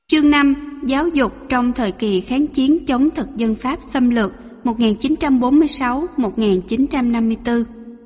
Chương 5. Giáo dục trong thời kỳ kháng chiến chống thực dân Pháp xâm lược 1946-1954.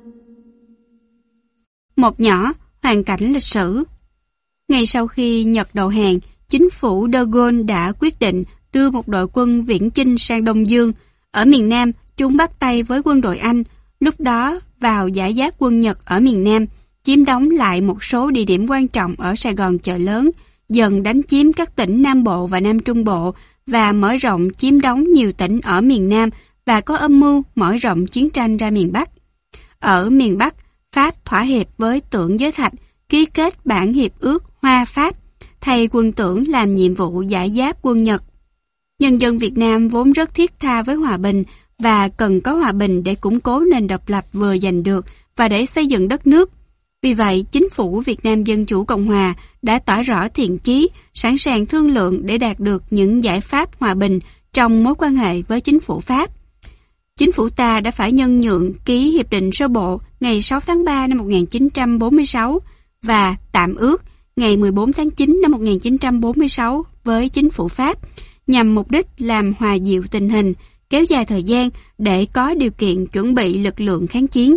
Một nhỏ, hoàn cảnh lịch sử. Ngay sau khi Nhật đầu hàng, chính phủ de Gaulle đã quyết định đưa một đội quân viễn chinh sang Đông Dương. Ở miền Nam, chúng bắt tay với quân đội Anh, lúc đó vào giải giáp quân Nhật ở miền Nam, chiếm đóng lại một số địa điểm quan trọng ở Sài Gòn chợ lớn, dần đánh chiếm các tỉnh Nam Bộ và Nam Trung Bộ và mở rộng chiếm đóng nhiều tỉnh ở miền Nam và có âm mưu mở rộng chiến tranh ra miền Bắc. Ở miền Bắc, Pháp thỏa hiệp với Tưởng Giới Thạch, ký kết bản hiệp ước Hoa-Pháp, thay quân Tưởng làm nhiệm vụ giải giáp quân Nhật. Nhân dân Việt Nam vốn rất thiết tha với hòa bình và cần có hòa bình để củng cố nền độc lập vừa giành được và để xây dựng đất nước. Vì vậy, chính phủ Việt Nam Dân Chủ Cộng Hòa đã tỏ rõ thiện chí, sẵn sàng thương lượng để đạt được những giải pháp hòa bình trong mối quan hệ với chính phủ Pháp. Chính phủ ta đã phải nhân nhượng ký hiệp định sơ bộ ngày 6 tháng 3 năm 1946 và tạm ước ngày 14 tháng 9 năm 1946 với chính phủ Pháp, nhằm mục đích làm hòa dịu tình hình, kéo dài thời gian để có điều kiện chuẩn bị lực lượng kháng chiến.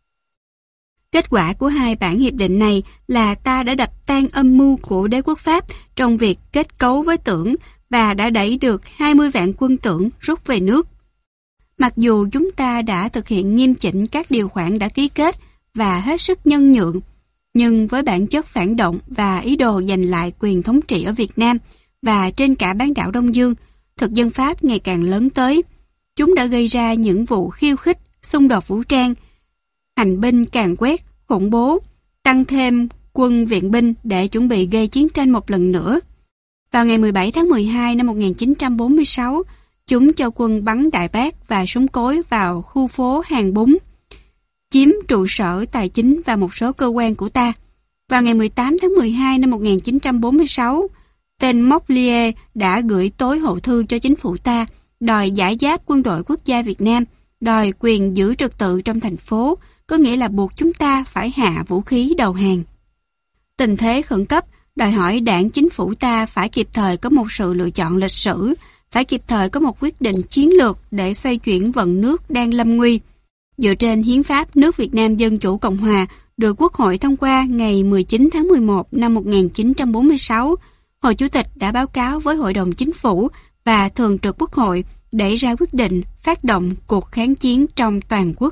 Kết quả của hai bản hiệp định này là ta đã đập tan âm mưu của đế quốc Pháp trong việc kết cấu với Tưởng và đã đẩy được 20 vạn quân Tưởng rút về nước. Mặc dù chúng ta đã thực hiện nghiêm chỉnh các điều khoản đã ký kết và hết sức nhân nhượng, nhưng với bản chất phản động và ý đồ giành lại quyền thống trị ở Việt Nam và trên cả bán đảo Đông Dương, thực dân Pháp ngày càng lớn tới. Chúng đã gây ra những vụ khiêu khích, xung đột vũ trang, hành binh càn quét, khủng bố, tăng thêm quân viện binh để chuẩn bị gây chiến tranh một lần nữa. Vào ngày 17 tháng 12 năm 1946, chúng cho quân bắn đại bác và súng cối vào khu phố Hàng Bún, chiếm trụ sở tài chính và một số cơ quan của ta. Vào ngày 18 tháng 12 năm 1946, tên Montpellier đã gửi tối hậu thư cho chính phủ ta, đòi giải giáp quân đội quốc gia Việt Nam, đòi quyền giữ trật tự trong thành phố, có nghĩa là buộc chúng ta phải hạ vũ khí đầu hàng. Tình thế khẩn cấp đòi hỏi đảng chính phủ ta phải kịp thời có một sự lựa chọn lịch sử, phải kịp thời có một quyết định chiến lược để xoay chuyển vận nước đang lâm nguy. Dựa trên hiến pháp nước Việt Nam Dân Chủ Cộng Hòa được Quốc hội thông qua ngày 19 tháng 11 năm 1946, Hội Chủ tịch đã báo cáo với Hội đồng Chính phủ và Thường trực Quốc hội để ra quyết định phát động cuộc kháng chiến trong toàn quốc.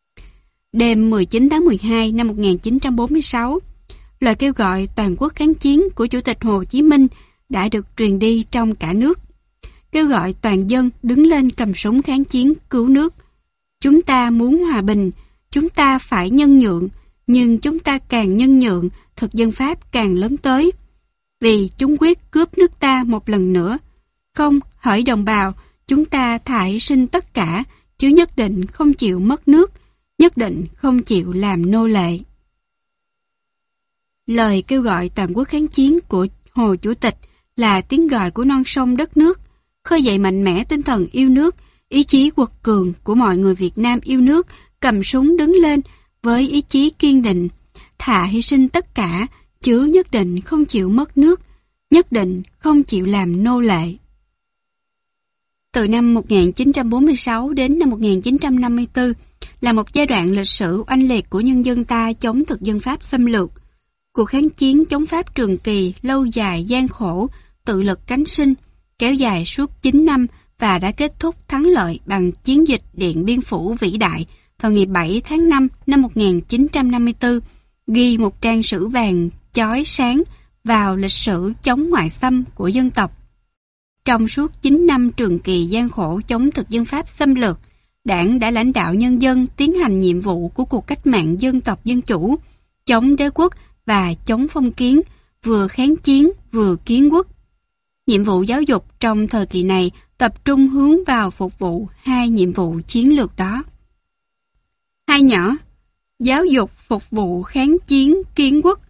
Đêm 19 tháng 12 năm 1946, lời kêu gọi toàn quốc kháng chiến của Chủ tịch Hồ Chí Minh đã được truyền đi trong cả nước. Kêu gọi toàn dân đứng lên cầm súng kháng chiến cứu nước. Chúng ta muốn hòa bình, chúng ta phải nhân nhượng, nhưng chúng ta càng nhân nhượng, thực dân Pháp càng lớn tới. Vì chúng quyết cướp nước ta một lần nữa. Không, hỡi đồng bào, chúng ta thà hy sinh tất cả, chứ nhất định không chịu mất nước, nhất định không chịu làm nô lệ. Lời kêu gọi toàn quốc kháng chiến của Hồ Chủ tịch là tiếng gọi của non sông đất nước, khơi dậy mạnh mẽ tinh thần yêu nước, ý chí quật cường của mọi người Việt Nam yêu nước, cầm súng đứng lên với ý chí kiên định, thà hy sinh tất cả, chứ nhất định không chịu mất nước, nhất định không chịu làm nô lệ. Từ năm 1946 đến năm 1954 là một giai đoạn lịch sử oanh liệt của nhân dân ta chống thực dân Pháp xâm lược. Cuộc kháng chiến chống Pháp trường kỳ, lâu dài, gian khổ, tự lực cánh sinh, kéo dài suốt 9 năm và đã kết thúc thắng lợi bằng chiến dịch Điện Biên Phủ vĩ đại vào ngày 7 tháng 5 năm 1954, ghi một trang sử vàng chói sáng vào lịch sử chống ngoại xâm của dân tộc. Trong suốt 9 năm trường kỳ gian khổ chống thực dân Pháp xâm lược, Đảng đã lãnh đạo nhân dân tiến hành nhiệm vụ của cuộc cách mạng dân tộc dân chủ, chống đế quốc và chống phong kiến, vừa kháng chiến vừa kiến quốc. Nhiệm vụ giáo dục trong thời kỳ này tập trung hướng vào phục vụ hai nhiệm vụ chiến lược đó. Hai nhỏ, giáo dục phục vụ kháng chiến kiến quốc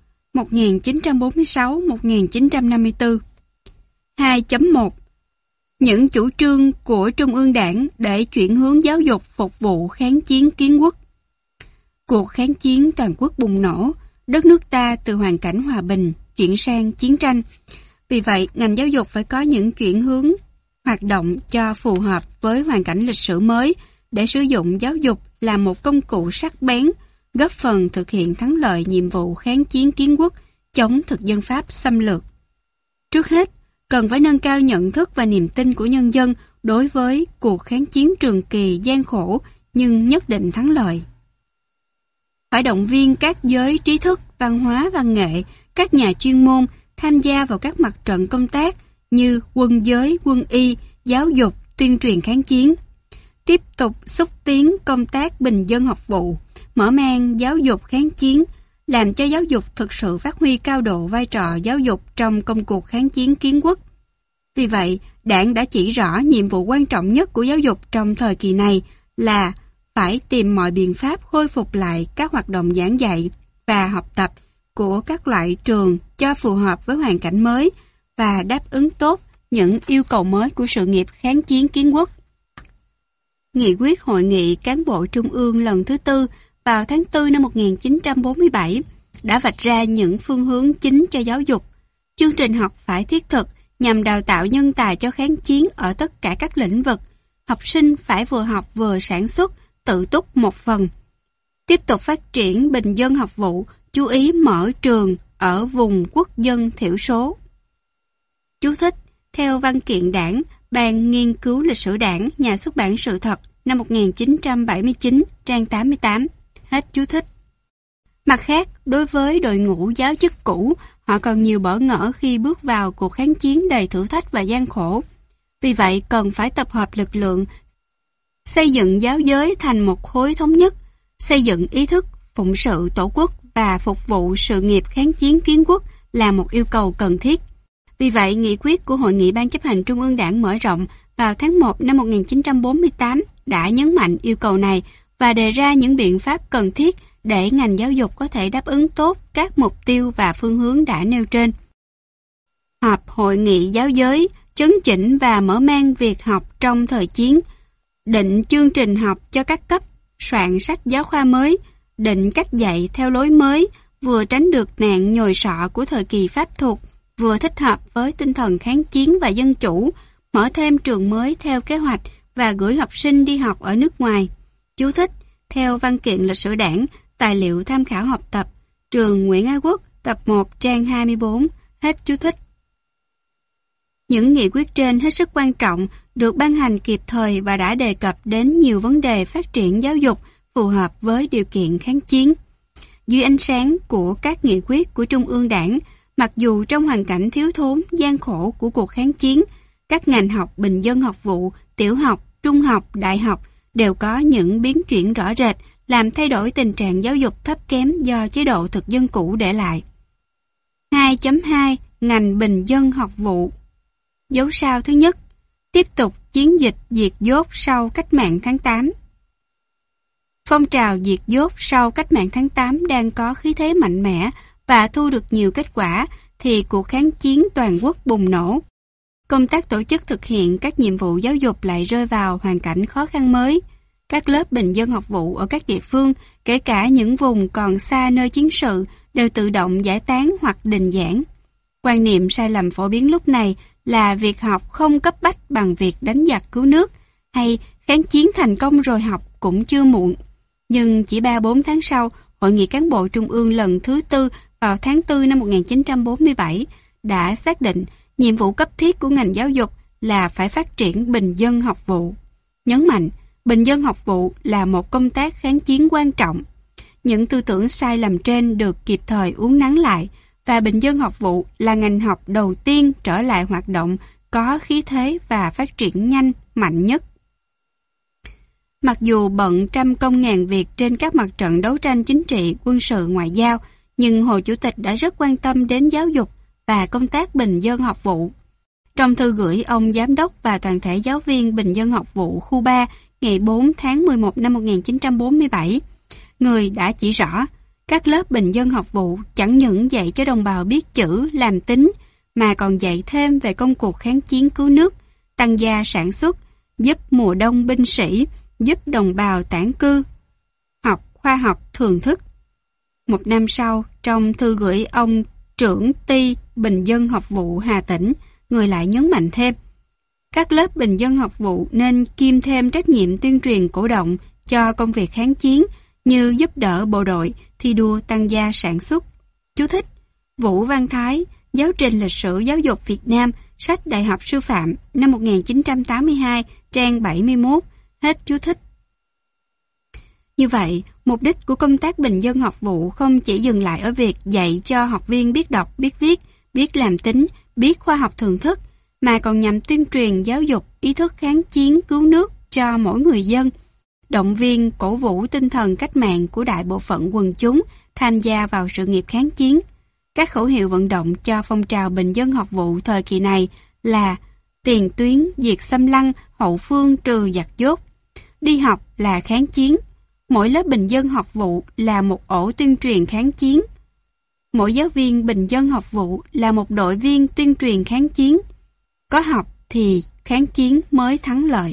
1946-1954. 2.1 Những chủ trương của Trung ương Đảng để chuyển hướng giáo dục phục vụ kháng chiến kiến quốc. Cuộc kháng chiến toàn quốc bùng nổ, đất nước ta từ hoàn cảnh hòa bình chuyển sang chiến tranh. Vì vậy, ngành giáo dục phải có những chuyển hướng hoạt động cho phù hợp với hoàn cảnh lịch sử mới để sử dụng giáo dục là một công cụ sắc bén, góp phần thực hiện thắng lợi nhiệm vụ kháng chiến kiến quốc, chống thực dân Pháp xâm lược. Trước hết, cần phải nâng cao nhận thức và niềm tin của nhân dân đối với cuộc kháng chiến trường kỳ gian khổ nhưng nhất định thắng lợi. Phải động viên các giới trí thức, văn hóa, văn nghệ, các nhà chuyên môn tham gia vào các mặt trận công tác như quân giới, quân y, giáo dục, tuyên truyền kháng chiến. Tiếp tục xúc tiến công tác bình dân học vụ, mở mang giáo dục kháng chiến, làm cho giáo dục thực sự phát huy cao độ vai trò giáo dục trong công cuộc kháng chiến kiến quốc. Vì vậy, Đảng đã chỉ rõ nhiệm vụ quan trọng nhất của giáo dục trong thời kỳ này là phải tìm mọi biện pháp khôi phục lại các hoạt động giảng dạy và học tập của các loại trường cho phù hợp với hoàn cảnh mới và đáp ứng tốt những yêu cầu mới của sự nghiệp kháng chiến kiến quốc. Nghị quyết Hội nghị Cán bộ Trung ương lần thứ 4 vào tháng 4 năm 1947 đã vạch ra những phương hướng chính cho giáo dục. Chương trình học phải thiết thực nhằm đào tạo nhân tài cho kháng chiến ở tất cả các lĩnh vực. Học sinh phải vừa học vừa sản xuất, tự túc một phần. Tiếp tục phát triển bình dân học vụ, chú ý mở trường ở vùng quốc dân thiểu số. Chú thích: theo văn kiện Đảng, Ban Nghiên cứu Lịch sử Đảng, Nhà xuất bản Sự thật, năm 1979, trang 88. Hết chú thích. Mặt khác, đối với đội ngũ giáo chức cũ, họ còn nhiều bỡ ngỡ khi bước vào cuộc kháng chiến đầy thử thách và gian khổ. Vì vậy, cần phải tập hợp lực lượng, xây dựng giáo giới thành một khối thống nhất, xây dựng ý thức, phụng sự tổ quốc và phục vụ sự nghiệp kháng chiến kiến quốc là một yêu cầu cần thiết. Vì vậy, nghị quyết của Hội nghị Ban chấp hành Trung ương Đảng mở rộng vào tháng 1 năm 1948 đã nhấn mạnh yêu cầu này và đề ra những biện pháp cần thiết để ngành giáo dục có thể đáp ứng tốt các mục tiêu và phương hướng đã nêu trên. Họp Hội nghị giáo giới, chấn chỉnh và mở mang việc học trong thời chiến, định chương trình học cho các cấp, soạn sách giáo khoa mới, định cách dạy theo lối mới, vừa tránh được nạn nhồi sọ của thời kỳ Pháp thuộc, vừa thích hợp với tinh thần kháng chiến và dân chủ, mở thêm trường mới theo kế hoạch và gửi học sinh đi học ở nước ngoài. Chú thích: theo văn kiện Lịch sử Đảng, tài liệu tham khảo học tập, trường Nguyễn Ái Quốc, tập 1, trang 24. Hết chú thích. Những nghị quyết trên hết sức quan trọng, được ban hành kịp thời và đã đề cập đến nhiều vấn đề phát triển giáo dục phù hợp với điều kiện kháng chiến. Dưới ánh sáng của các nghị quyết của Trung ương Đảng, mặc dù trong hoàn cảnh thiếu thốn, gian khổ của cuộc kháng chiến, các ngành học bình dân học vụ, tiểu học, trung học, đại học đều có những biến chuyển rõ rệt, làm thay đổi tình trạng giáo dục thấp kém do chế độ thực dân cũ để lại. 2.2 Ngành bình dân học vụ. Dấu sao thứ nhất: tiếp tục chiến dịch diệt dốt sau cách mạng tháng 8. Phong trào diệt dốt sau cách mạng tháng 8 đang có khí thế mạnh mẽ và thu được nhiều kết quả, thì cuộc kháng chiến toàn quốc bùng nổ. Công tác tổ chức thực hiện các nhiệm vụ giáo dục lại rơi vào hoàn cảnh khó khăn mới. Các lớp bình dân học vụ ở các địa phương, kể cả những vùng còn xa nơi chiến sự, đều tự động giải tán hoặc đình giảng. Quan niệm sai lầm phổ biến lúc này là việc học không cấp bách bằng việc đánh giặc cứu nước, hay kháng chiến thành công rồi học cũng chưa muộn. Nhưng chỉ 3-4 tháng sau, Hội nghị Cán bộ Trung ương lần thứ 4 vào tháng 4 năm 1947 đã xác định nhiệm vụ cấp thiết của ngành giáo dục là phải phát triển bình dân học vụ. Nhấn mạnh, bình dân học vụ là một công tác kháng chiến quan trọng. Những tư tưởng sai lầm trên được kịp thời uốn nắn lại, và bình dân học vụ là ngành học đầu tiên trở lại hoạt động có khí thế và phát triển nhanh, mạnh nhất. Mặc dù bận trăm công ngàn việc trên các mặt trận đấu tranh chính trị, quân sự, ngoại giao, nhưng Hồ Chủ tịch đã rất quan tâm đến giáo dục và công tác bình dân học vụ. Trong thư gửi ông Giám đốc và toàn thể giáo viên bình dân học vụ khu 3 ngày 4 tháng 11 năm 1947, người đã chỉ rõ các lớp bình dân học vụ chẳng những dạy cho đồng bào biết chữ, làm tính, mà còn dạy thêm về công cuộc kháng chiến cứu nước, tăng gia sản xuất, giúp mùa đông binh sĩ, giúp đồng bào tản cư, học khoa học thường thức. Một năm sau, trong thư gửi ông trưởng ty Bình dân học vụ Hà Tĩnh, người lại nhấn mạnh thêm. Các lớp bình dân học vụ nên kiêm thêm trách nhiệm tuyên truyền cổ động cho công việc kháng chiến như giúp đỡ bộ đội, thi đua tăng gia sản xuất. Chú thích: Vũ Văn Thái, Giáo trình lịch sử giáo dục Việt Nam, sách Đại học Sư phạm, năm 1982, trang 71, hết chú thích. Như vậy, mục đích của công tác bình dân học vụ không chỉ dừng lại ở việc dạy cho học viên biết đọc, biết viết, biết làm tính, biết khoa học thường thức, mà còn nhằm tuyên truyền giáo dục ý thức kháng chiến cứu nước cho mỗi người dân, động viên cổ vũ tinh thần cách mạng của đại bộ phận quần chúng tham gia vào sự nghiệp kháng chiến. Các khẩu hiệu vận động cho phong trào bình dân học vụ thời kỳ này là tiền tuyến diệt xâm lăng, hậu phương trừ giặc dốt, đi học là kháng chiến, mỗi lớp bình dân học vụ là một ổ tuyên truyền kháng chiến, mỗi giáo viên bình dân học vụ là một đội viên tuyên truyền kháng chiến. Có học thì kháng chiến mới thắng lợi.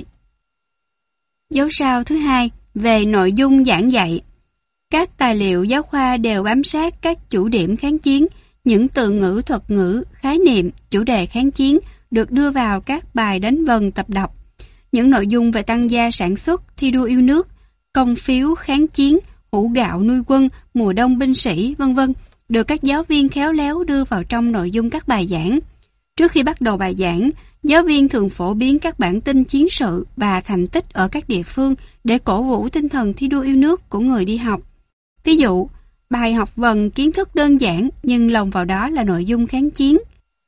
Dấu sao thứ hai, về nội dung giảng dạy. Các tài liệu giáo khoa đều bám sát các chủ điểm kháng chiến, những từ ngữ thuật ngữ, khái niệm, chủ đề kháng chiến được đưa vào các bài đánh vần tập đọc. Những nội dung về tăng gia sản xuất, thi đua yêu nước, công phiếu kháng chiến, hũ gạo nuôi quân, mùa đông binh sĩ, v.v. được các giáo viên khéo léo đưa vào trong nội dung các bài giảng. Trước khi bắt đầu bài giảng, giáo viên thường phổ biến các bản tin chiến sự và thành tích ở các địa phương để cổ vũ tinh thần thi đua yêu nước của người đi học. Ví dụ, bài học vần kiến thức đơn giản nhưng lồng vào đó là nội dung kháng chiến.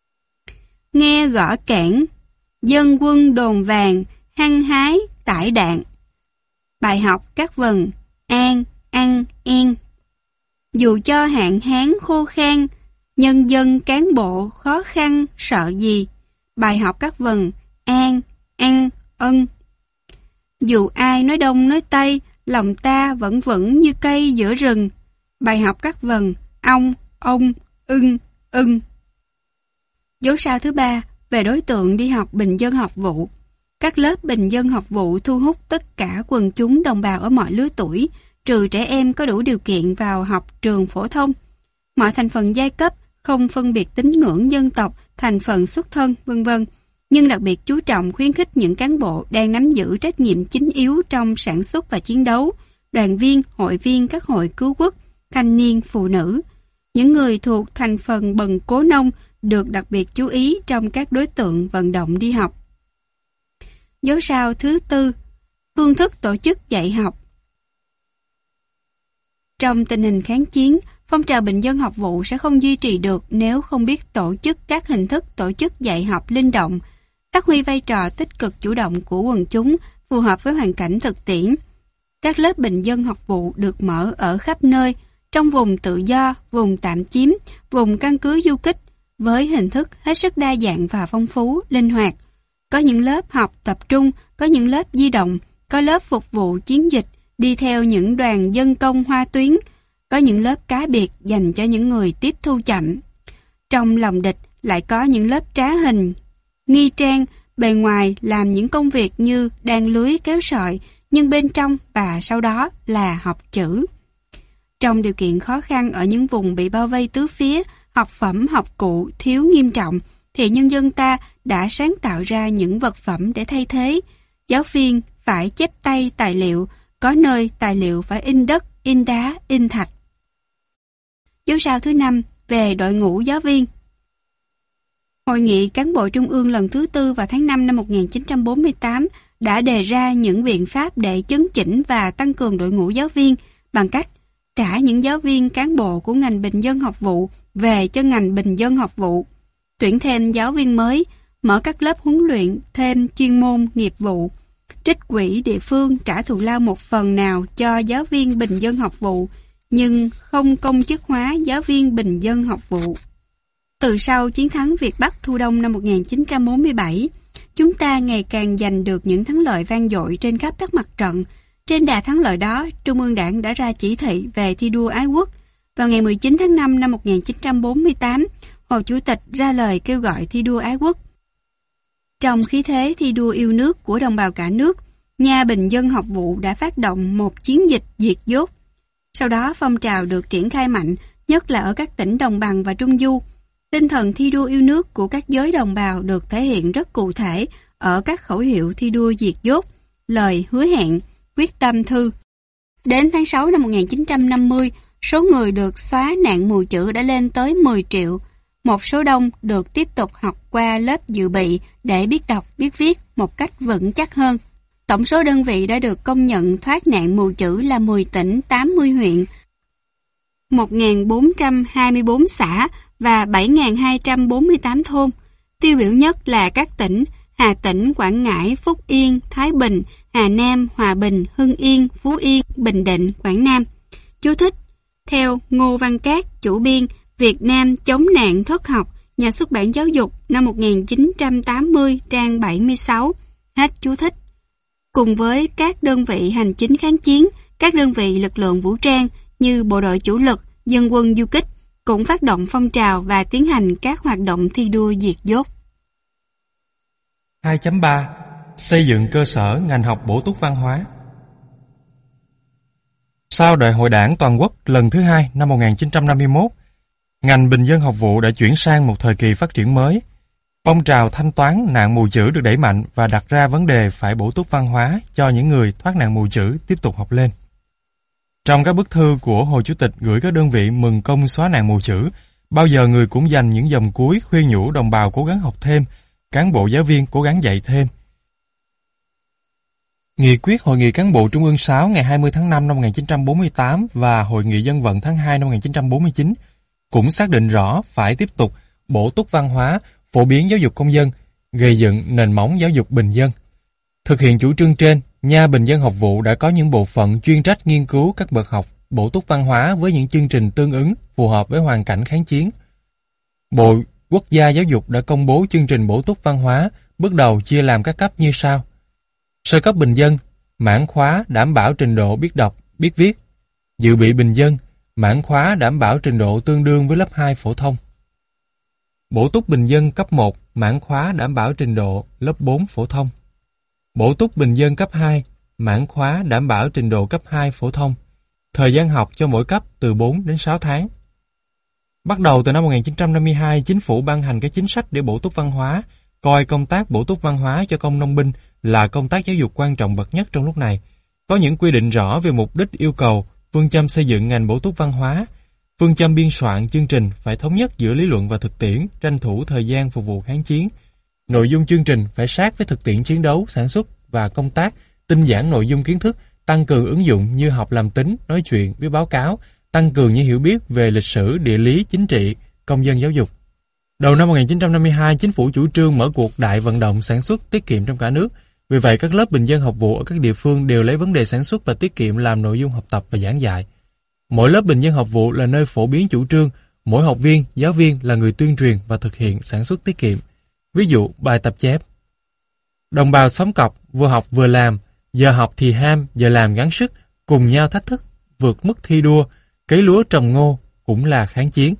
Nghe gõ kẽn, dân quân đồn vàng, hăng hái, tải đạn. Bài học các vần an, ăn, en. Dù cho hạn hán khô khan, nhân dân cán bộ khó khăn sợ gì. Bài học các vần an, ăn, ân. Dù ai nói đông nói tây, lòng ta vẫn vững như cây giữa rừng. Bài học các vần ong, ông, ưng. Dấu sao thứ ba, về đối tượng đi học bình dân học vụ. Các lớp bình dân học vụ thu hút tất cả quần chúng đồng bào ở mọi lứa tuổi, trừ trẻ em có đủ điều kiện vào học trường phổ thông. Mọi thành phần giai cấp, không phân biệt tín ngưỡng dân tộc, thành phần xuất thân, v.v. Nhưng đặc biệt chú trọng khuyến khích những cán bộ đang nắm giữ trách nhiệm chính yếu trong sản xuất và chiến đấu, đoàn viên, hội viên các hội cứu quốc, thanh niên, phụ nữ. Những người thuộc thành phần bần cố nông được đặc biệt chú ý trong các đối tượng vận động đi học. Dấu sao thứ tư, phương thức tổ chức dạy học. Trong tình hình kháng chiến, phong trào bình dân học vụ sẽ không duy trì được nếu không biết tổ chức các hình thức tổ chức dạy học linh động, phát huy vai trò tích cực chủ động của quần chúng phù hợp với hoàn cảnh thực tiễn. Các lớp bình dân học vụ được mở ở khắp nơi, trong vùng tự do, vùng tạm chiếm, vùng căn cứ du kích, với hình thức hết sức đa dạng và phong phú, linh hoạt. Có những lớp học tập trung, có những lớp di động, có lớp phục vụ chiến dịch, đi theo những đoàn dân công hoa tuyến, có những lớp cá biệt dành cho những người tiếp thu chậm. Trong lòng địch lại có những lớp trá hình, nghi trang, bề ngoài làm những công việc như đan lưới kéo sợi, nhưng bên trong và sau đó là học chữ. Trong điều kiện khó khăn ở những vùng bị bao vây tứ phía, học phẩm học cụ thiếu nghiêm trọng, thì nhân dân ta đã sáng tạo ra những vật phẩm để thay thế. Giáo viên phải chép tay tài liệu, có nơi tài liệu phải in đất, in đá, in thạch. Dấu sao thứ năm, về đội ngũ giáo viên. Hội nghị cán bộ trung ương lần thứ 4 vào tháng 5 năm 1948 đã đề ra những biện pháp để chấn chỉnh và tăng cường đội ngũ giáo viên bằng cách trả những giáo viên cán bộ của ngành bình dân học vụ về cho ngành bình dân học vụ, tuyển thêm giáo viên mới, mở các lớp huấn luyện thêm chuyên môn nghiệp vụ, trích quỹ địa phương trả thù lao một phần nào cho giáo viên bình dân học vụ, nhưng không công chức hóa giáo viên bình dân học vụ. Từ sau chiến thắng Việt Bắc Thu Đông năm 1947, chúng ta ngày càng giành được những thắng lợi vang dội trên khắp các mặt trận. Trên đà thắng lợi đó, Trung ương Đảng đã ra chỉ thị về thi đua ái quốc. Vào ngày 19 tháng 5 năm 1948, Hồ Chủ tịch ra lời kêu gọi thi đua ái quốc. Trong khí thế thi đua yêu nước của đồng bào cả nước, nhà bình dân học vụ đã phát động một chiến dịch diệt dốt. Sau đó phong trào được triển khai mạnh, nhất là ở các tỉnh đồng bằng và trung du. Tinh thần thi đua yêu nước của các giới đồng bào được thể hiện rất cụ thể ở các khẩu hiệu thi đua diệt dốt, lời hứa hẹn, quyết tâm thư. Đến tháng 6 năm 1950, số người được xóa nạn mù chữ đã lên tới 10 triệu. Một số đông được tiếp tục học qua lớp dự bị để biết đọc, biết viết một cách vững chắc hơn. Tổng số đơn vị đã được công nhận thoát nạn mù chữ là 10 tỉnh, 80 huyện, 1.424 xã và 7.248 thôn. Tiêu biểu nhất là các tỉnh Hà Tĩnh, Quảng Ngãi, Phúc Yên, Thái Bình, Hà Nam, Hòa Bình, Hưng Yên, Phú Yên, Bình Định, Quảng Nam. Chú thích: theo Ngô Văn Cát, chủ biên Việt Nam chống nạn thất học, Nhà xuất bản Giáo dục, năm 1980, trang 76. Hết chú thích. Cùng với các đơn vị hành chính kháng chiến, các đơn vị lực lượng vũ trang như bộ đội chủ lực, dân quân du kích cũng phát động phong trào và tiến hành các hoạt động thi đua diệt dốt. 2.3 Xây dựng cơ sở ngành học bổ túc văn hóa. Sau Đại hội Đảng toàn quốc lần thứ 2 năm 1951, ngành bình dân học vụ đã chuyển sang một thời kỳ phát triển mới. Phong trào thanh toán nạn mù chữ được đẩy mạnh và đặt ra vấn đề phải bổ túc văn hóa cho những người thoát nạn mù chữ tiếp tục học lên. Trong các bức thư của Hồ Chủ tịch gửi các đơn vị mừng công xóa nạn mù chữ, bao giờ người cũng dành những dòng cuối khuyên nhủ đồng bào cố gắng học thêm, cán bộ giáo viên cố gắng dạy thêm. Nghị quyết Hội nghị cán bộ Trung ương 6 ngày 20 tháng 5 năm 1948 và Hội nghị dân vận tháng 2 năm 1949 cũng xác định rõ phải tiếp tục bổ túc văn hóa, phổ biến giáo dục công dân, gây dựng nền móng giáo dục bình dân. Thực hiện chủ trương trên, Nha Bình dân học vụ đã có những bộ phận chuyên trách nghiên cứu các bậc học bổ túc văn hóa với những chương trình tương ứng phù hợp với hoàn cảnh kháng chiến. Bộ Quốc gia Giáo dục đã công bố chương trình bổ túc văn hóa, bước đầu chia làm các cấp như sau. Sơ cấp bình dân, mãn khóa đảm bảo trình độ biết đọc, biết viết. Dự bị bình dân, mãn khóa đảm bảo trình độ tương đương với lớp 2 phổ thông. Bổ túc bình dân cấp 1, mãn khóa đảm bảo trình độ lớp 4 phổ thông. Bổ túc bình dân cấp 2, mãn khóa đảm bảo trình độ cấp 2 phổ thông. Thời gian học cho mỗi cấp từ 4 đến 6 tháng. Bắt đầu từ năm 1952, chính phủ ban hành các chính sách để bổ túc văn hóa, coi công tác bổ túc văn hóa cho công nông binh là công tác giáo dục quan trọng bậc nhất trong lúc này. Có những quy định rõ về mục đích yêu cầu, phương châm xây dựng ngành bổ túc văn hóa, phương châm biên soạn chương trình phải thống nhất giữa lý luận và thực tiễn, tranh thủ thời gian phục vụ kháng chiến. Nội dung chương trình phải sát với thực tiễn chiến đấu, sản xuất và công tác, tinh giản nội dung kiến thức, tăng cường ứng dụng như học làm tính, nói chuyện, viết báo cáo, tăng cường những hiểu biết về lịch sử, địa lý, chính trị, công dân giáo dục. Đầu năm 1952, chính phủ chủ trương mở cuộc đại vận động sản xuất tiết kiệm trong cả nước. Vì vậy, các lớp bình dân học vụ ở các địa phương đều lấy vấn đề sản xuất và tiết kiệm làm nội dung học tập và giảng dạy. Mỗi lớp bình dân học vụ là nơi phổ biến chủ trương, mỗi học viên, giáo viên là người tuyên truyền và thực hiện sản xuất tiết kiệm. Ví dụ, bài tập chép. Đồng bào xóm cọc, vừa học vừa làm, giờ học thì ham, giờ làm gắng sức, cùng nhau thách thức, vượt mức thi đua, cấy lúa trồng ngô cũng là kháng chiến.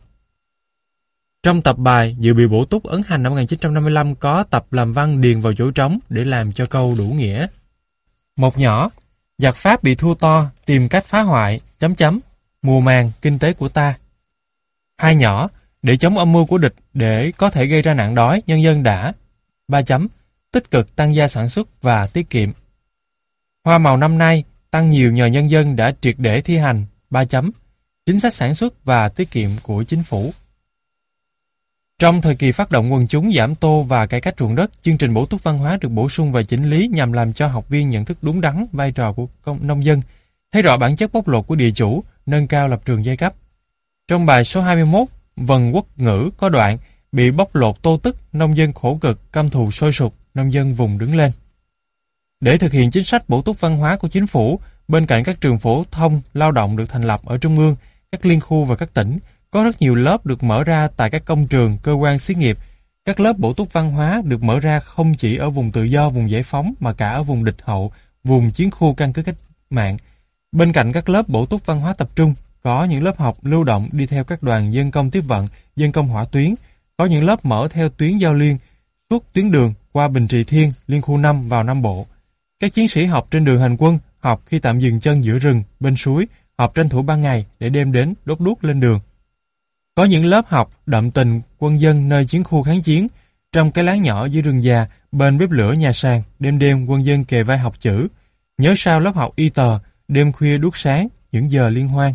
Trong tập bài dự bị bổ túc ấn hành năm 1955 có tập làm văn điền vào chỗ trống để làm cho câu đủ nghĩa. Một nhỏ, giặc Pháp bị thua to, tìm cách phá hoại, mùa màng kinh tế của ta. Hai nhỏ, để chống âm mưu của địch để có thể gây ra nạn đói, nhân dân đã, tích cực tăng gia sản xuất và tiết kiệm. Hoa màu năm nay tăng nhiều nhờ nhân dân đã triệt để thi hành, chính sách sản xuất và tiết kiệm của chính phủ. Trong thời kỳ phát động quần chúng giảm tô và cải cách ruộng đất, chương trình bổ túc văn hóa được bổ sung và chỉnh lý nhằm làm cho học viên nhận thức đúng đắn vai trò của nông dân, thấy rõ bản chất bóc lột của địa chủ, nâng cao lập trường giai cấp. Trong bài số 21, Vần Quốc ngữ có đoạn bị bóc lột tô tức, nông dân khổ cực, căm thù sôi sục, nông dân vùng đứng lên. Để thực hiện chính sách bổ túc văn hóa của chính phủ, bên cạnh các trường phổ thông lao động được thành lập ở trung ương, các liên khu và các tỉnh, có rất nhiều lớp được mở ra tại các công trường, cơ quan xí nghiệp. Các lớp bổ túc văn hóa được mở ra không chỉ ở vùng tự do, vùng giải phóng mà cả ở vùng địch hậu, vùng chiến khu căn cứ cách mạng. Bên cạnh các lớp bổ túc văn hóa tập trung, có những lớp học lưu động đi theo các đoàn dân công tiếp vận, dân công hỏa tuyến, có những lớp mở theo tuyến giao liên, suốt tuyến đường qua Bình Trị Thiên, Liên khu 5 vào Nam Bộ. Các chiến sĩ học trên đường hành quân, học khi tạm dừng chân giữa rừng, bên suối, học tranh thủ ban ngày để đêm đến đốt đuốc lên đường. Có những lớp học đậm tình quân dân nơi chiến khu kháng chiến, trong cái láng nhỏ dưới rừng già, bên bếp lửa nhà sàn, đêm đêm quân dân kề vai học chữ. Nhớ sao lớp học y tờ, đêm khuya đuốc sáng, những giờ liên hoan.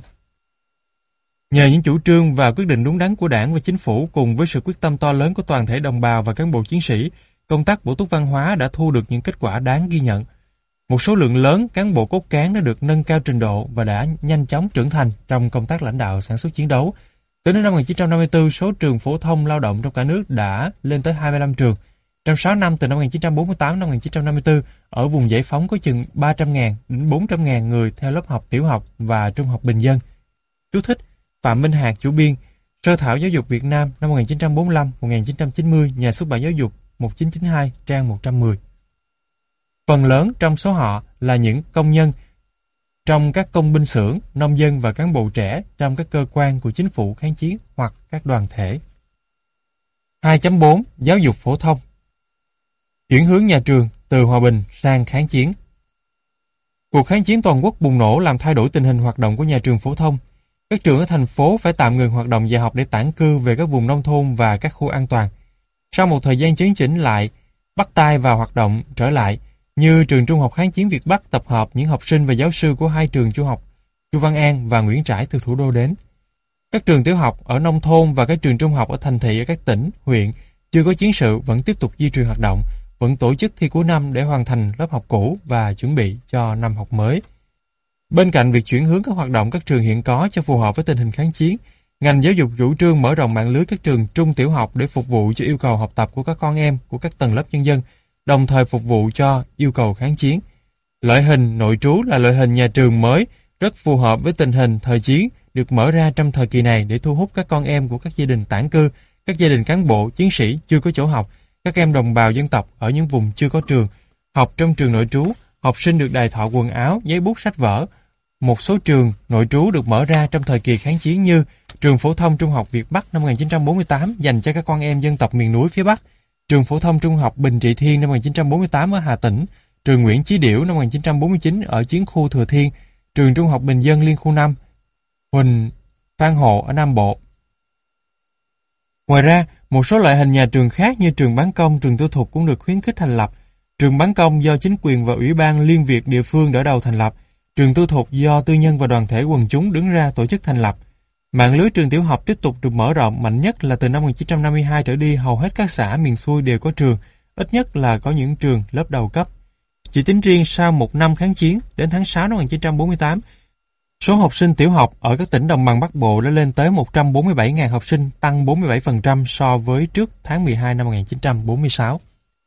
Nhờ những chủ trương và quyết định đúng đắn của Đảng và Chính phủ cùng với sự quyết tâm to lớn của toàn thể đồng bào và cán bộ chiến sĩ, công tác bổ túc văn hóa đã thu được những kết quả đáng ghi nhận. Một số lượng lớn cán bộ cốt cán đã được nâng cao trình độ và đã nhanh chóng trưởng thành trong công tác lãnh đạo sản xuất chiến đấu. Tới năm 1954, số trường phổ thông lao động trong cả nước đã lên tới 25 trường. Trong 6 năm từ năm 1948 đến năm 1954, ở vùng giải phóng có chừng 300.000 đến 400.000 người theo lớp học tiểu học và trung học bình dân. Chú thích: Phạm Minh Hạc, chủ biên, Sơ thảo giáo dục Việt Nam năm 1945-1990, Nhà xuất bản Giáo dục 1992, trang 110. Phần lớn trong số họ là những công nhân trong các công binh xưởng, nông dân và cán bộ trẻ trong các cơ quan của chính phủ kháng chiến hoặc các đoàn thể. 2.4. Giáo dục phổ thông. Chuyển hướng nhà trường từ hòa bình sang kháng chiến. Cuộc kháng chiến toàn quốc bùng nổ làm thay đổi tình hình hoạt động của nhà trường phổ thông. Các trường ở thành phố phải tạm ngừng hoạt động dạy học để tản cư về các vùng nông thôn và các khu an toàn. Sau một thời gian chấn chỉnh lại, bắt tay vào hoạt động trở lại, như trường Trung học Kháng chiến Việt Bắc tập hợp những học sinh và giáo sư của hai trường trung học Chu Văn An và Nguyễn Trãi từ thủ đô đến. Các trường tiểu học ở nông thôn và các trường trung học ở thành thị ở các tỉnh, huyện chưa có chiến sự vẫn tiếp tục duy trì hoạt động, vẫn tổ chức thi cuối năm để hoàn thành lớp học cũ và chuẩn bị cho năm học mới. Bên cạnh việc chuyển hướng các hoạt động các trường hiện có cho phù hợp với tình hình kháng chiến, ngành giáo dục chủ trương mở rộng mạng lưới các trường trung tiểu học để phục vụ cho yêu cầu học tập của các con em của các tầng lớp nhân dân, đồng thời phục vụ cho yêu cầu kháng chiến. Loại hình nội trú là loại hình nhà trường mới, rất phù hợp với tình hình thời chiến, được mở ra trong thời kỳ này để thu hút các con em của các gia đình tản cư, các gia đình cán bộ, chiến sĩ chưa có chỗ học, các em đồng bào dân tộc ở những vùng chưa có trường. Học trong trường nội trú, học sinh được đài thọ quần áo, giấy bút, sách vở. Một số trường nội trú được mở ra trong thời kỳ kháng chiến như trường phổ thông Trung học Việt Bắc năm 1948 dành cho các con em dân tộc miền núi phía Bắc, trường phổ thông Trung học Bình Trị Thiên năm 1948 ở Hà Tĩnh, trường Nguyễn Chí Điểu năm 1949 ở chiến khu Thừa Thiên, trường Trung học Bình dân Liên khu 5, Huỳnh Phan Hộ ở Nam Bộ. Ngoài ra, một số loại hình nhà trường khác như trường bán công, trường tư thục cũng được khuyến khích thành lập. Trường bán công do chính quyền và Ủy ban Liên Việt địa phương đỡ đầu thành lập, trường tư thục do tư nhân và đoàn thể quần chúng đứng ra tổ chức thành lập. Mạng lưới trường tiểu học tiếp tục được mở rộng, mạnh nhất là từ năm 1952 trở đi hầu hết các xã miền xuôi đều có trường, ít nhất là có những trường lớp đầu cấp. Chỉ tính riêng sau một năm kháng chiến, đến tháng 6 năm 1948, số học sinh tiểu học ở các tỉnh đồng bằng Bắc Bộ đã lên tới 147.000 học sinh, tăng 47% so với trước tháng 12 năm 1946.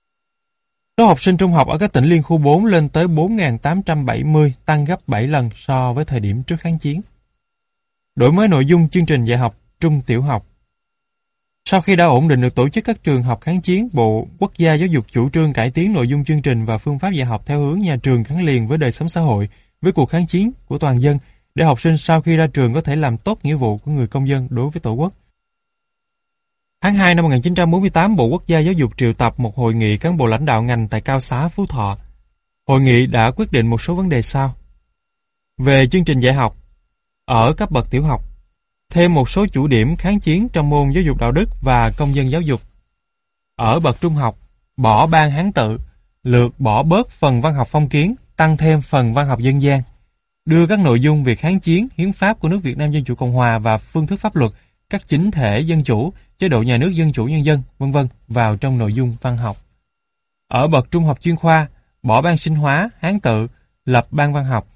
Số học sinh trung học ở các tỉnh Liên khu 4 lên tới 4.870, tăng gấp 7 lần so với thời điểm trước kháng chiến. Đổi mới nội dung chương trình dạy học trung tiểu học. Sau khi đã ổn định được tổ chức các trường học kháng chiến, Bộ Quốc gia Giáo dục chủ trương cải tiến nội dung chương trình và phương pháp dạy học theo hướng nhà trường gắn liền với đời sống xã hội, với cuộc kháng chiến của toàn dân, để học sinh sau khi ra trường có thể làm tốt nghĩa vụ của người công dân đối với Tổ quốc. Tháng 2 năm 1948, Bộ Quốc gia Giáo dục triệu tập một hội nghị cán bộ lãnh đạo ngành tại Cao Xá, Phú Thọ. Hội nghị đã quyết định một số vấn đề sau. Về chương trình dạy học, ở cấp bậc tiểu học, thêm một số chủ điểm kháng chiến trong môn giáo dục đạo đức và công dân giáo dục. Ở bậc trung học, bỏ ban Hán tự, lược bỏ bớt phần văn học phong kiến, tăng thêm phần văn học dân gian. Đưa các nội dung về kháng chiến, hiến pháp của nước Việt Nam Dân Chủ Cộng Hòa và phương thức pháp luật, các chính thể dân chủ, chế độ nhà nước dân chủ nhân dân, v.v. vào trong nội dung văn học. Ở bậc trung học chuyên khoa, bỏ ban sinh hóa, Hán tự, lập ban văn học.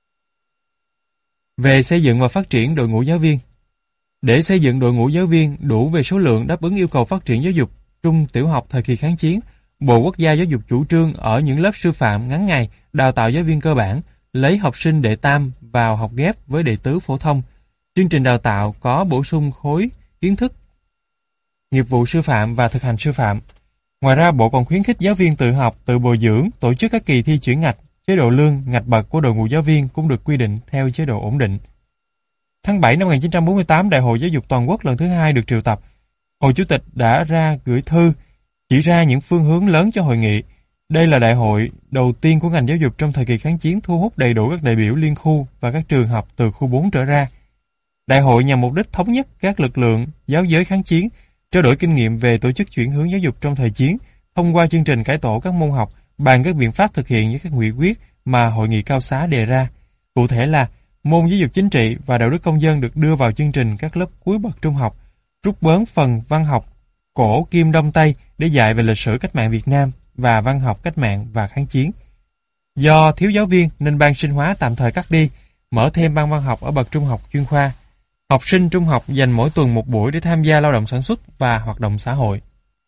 Về xây dựng và phát triển đội ngũ giáo viên. Để xây dựng đội ngũ giáo viên đủ về số lượng đáp ứng yêu cầu phát triển giáo dục trung tiểu học thời kỳ kháng chiến, Bộ Quốc gia Giáo dục chủ trương ở những lớp sư phạm ngắn ngày đào tạo giáo viên cơ bản, lấy học sinh đệ tam vào học ghép với đệ tứ phổ thông. Chương trình đào tạo có bổ sung khối kiến thức, nghiệp vụ sư phạm và thực hành sư phạm. Ngoài ra, Bộ còn khuyến khích giáo viên tự học, tự bồi dưỡng, tổ chức các kỳ thi chuyển ngạch, chế độ lương, ngạch bậc của đội ngũ giáo viên cũng được quy định theo chế độ ổn định. Tháng 7 năm 1948, Đại hội Giáo dục Toàn quốc lần thứ 2 được triệu tập. Hội Chủ tịch đã ra gửi thư chỉ ra những phương hướng lớn cho hội nghị. Đây là đại hội đầu tiên của ngành giáo dục trong thời kỳ kháng chiến, thu hút đầy đủ các đại biểu liên khu và các trường học từ khu 4 trở ra. Đại hội nhằm mục đích thống nhất các lực lượng giáo giới kháng chiến, trao đổi kinh nghiệm về tổ chức chuyển hướng giáo dục trong thời chiến, thông qua chương trình cải tổ các môn học, bàn các biện pháp thực hiện những các nghị quyết mà Hội nghị Cao Xá đề ra. Cụ thể là môn giáo dục chính trị và đạo đức công dân được đưa vào chương trình các lớp cuối bậc trung học, rút bớt phần văn học cổ kim đông tây để dạy về lịch sử cách mạng Việt Nam và văn học cách mạng và kháng chiến. Do thiếu giáo viên nên ban sinh hóa tạm thời cắt đi, mở thêm ban văn học ở bậc trung học chuyên khoa. Học sinh trung học dành mỗi tuần một buổi để tham gia lao động sản xuất và hoạt động xã hội.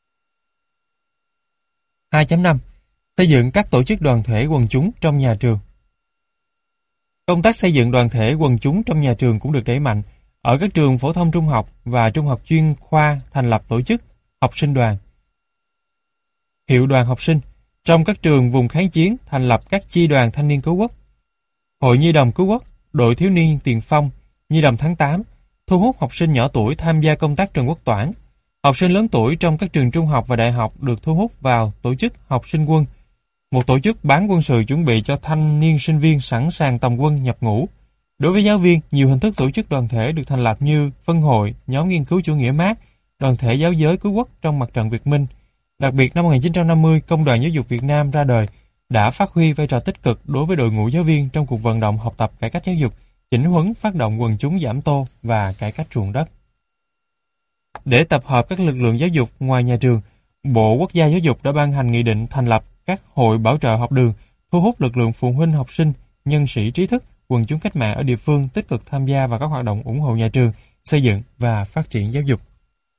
2.5. Xây dựng các tổ chức đoàn thể quần chúng trong nhà trường. Công tác xây dựng đoàn thể quần chúng trong nhà trường cũng được đẩy mạnh. Ở các trường phổ thông trung học và trung học chuyên khoa thành lập tổ chức học sinh đoàn, hiệu đoàn học sinh. Trong các trường vùng kháng chiến thành lập các chi đoàn thanh niên cứu quốc, hội nhi đồng cứu quốc, đội thiếu niên tiền phong, nhi đồng tháng 8, thu hút học sinh nhỏ tuổi tham gia công tác Trần Quốc Toản. Học sinh lớn tuổi trong các trường trung học và đại học được thu hút vào tổ chức học sinh quân, một tổ chức bán quân sự chuẩn bị cho thanh niên sinh viên sẵn sàng tòng quân nhập ngũ. Đối với giáo viên, nhiều hình thức tổ chức đoàn thể được thành lập như phân hội, nhóm nghiên cứu chủ nghĩa Mác, đoàn thể giáo giới cứu quốc trong mặt trận Việt Minh. Đặc biệt năm 1950, Công đoàn Giáo dục Việt Nam ra đời đã phát huy vai trò tích cực đối với đội ngũ giáo viên trong cuộc vận động học tập cải cách giáo dục, chỉnh huấn phát động quần chúng giảm tô và cải cách ruộng đất. Để tập hợp các lực lượng giáo dục ngoài nhà trường, Bộ Quốc gia Giáo dục đã ban hành nghị định thành lập các hội bảo trợ học đường, thu hút lực lượng phụ huynh học sinh, nhân sĩ trí thức, quần chúng cách mạng ở địa phương tích cực tham gia vào các hoạt động ủng hộ nhà trường, xây dựng và phát triển giáo dục.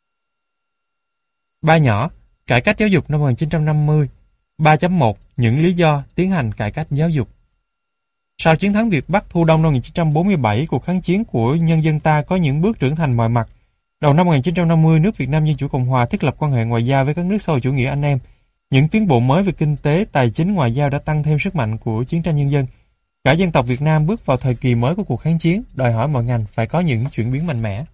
3 nhỏ, cải cách giáo dục năm 1950. 3.1. Những lý do tiến hành cải cách giáo dục. Sau chiến thắng Việt Bắc thu đông năm 1947, cuộc kháng chiến của nhân dân ta có những bước trưởng thành mọi mặt. Đầu năm 1950, nước Việt Nam Dân Chủ Cộng Hòa thiết lập quan hệ ngoại giao với các nước xã hội chủ nghĩa anh em. Những tiến bộ mới về kinh tế, tài chính, ngoại giao đã tăng thêm sức mạnh của chiến tranh nhân dân. Cả dân tộc Việt Nam bước vào thời kỳ mới của cuộc kháng chiến, đòi hỏi mọi ngành phải có những chuyển biến mạnh mẽ.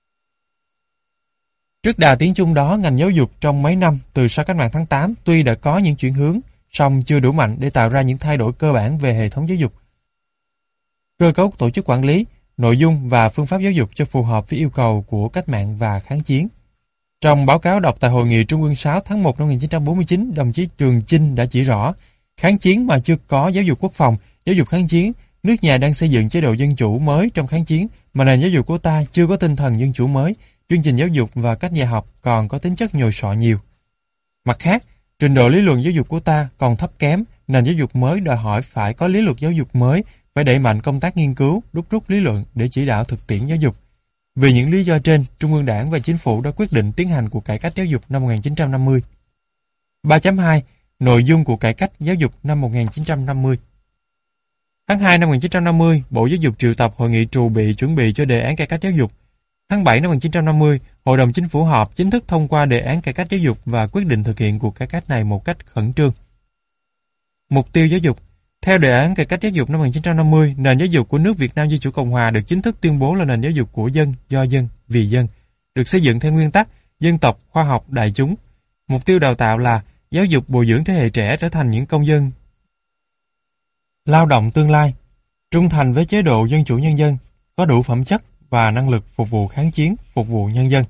Trước đà tiến chung đó, ngành giáo dục trong mấy năm từ sau cách mạng tháng 8 tuy đã có những chuyển hướng, song chưa đủ mạnh để tạo ra những thay đổi cơ bản về hệ thống giáo dục, cơ cấu tổ chức quản lý, nội dung và phương pháp giáo dục cho phù hợp với yêu cầu của cách mạng và kháng chiến. Trong báo cáo đọc tại Hội nghị Trung ương 6 tháng 1 năm 1949, đồng chí Trường Chinh đã chỉ rõ, kháng chiến mà chưa có giáo dục quốc phòng, giáo dục kháng chiến, nước nhà đang xây dựng chế độ dân chủ mới trong kháng chiến, mà nền giáo dục của ta chưa có tinh thần dân chủ mới, chương trình giáo dục và cách dạy học còn có tính chất nhồi sọ nhiều. Mặt khác, trình độ lý luận giáo dục của ta còn thấp kém, nền giáo dục mới đòi hỏi phải có lý luật giáo dục mới, phải đẩy mạnh công tác nghiên cứu, đúc rút lý luận để chỉ đạo thực tiễn giáo dục. Vì những lý do trên, Trung ương Đảng và Chính phủ đã quyết định tiến hành cuộc cải cách giáo dục năm 1950. 3.2. Nội dung của cải cách giáo dục năm 1950. Tháng 2 năm 1950, Bộ Giáo dục triệu tập hội nghị trù bị chuẩn bị cho đề án cải cách giáo dục. Tháng 7 năm 1950, Hội đồng Chính phủ họp chính thức thông qua đề án cải cách giáo dục và quyết định thực hiện cuộc cải cách này một cách khẩn trương. Mục tiêu giáo dục. Theo đề án cải cách giáo dục năm 1950, nền giáo dục của nước Việt Nam Dân Chủ Cộng Hòa được chính thức tuyên bố là nền giáo dục của dân, do dân, vì dân, được xây dựng theo nguyên tắc dân tộc, khoa học, đại chúng. Mục tiêu đào tạo là giáo dục bồi dưỡng thế hệ trẻ trở thành những công dân lao động tương lai, trung thành với chế độ dân chủ nhân dân, có đủ phẩm chất và năng lực phục vụ kháng chiến, phục vụ nhân dân.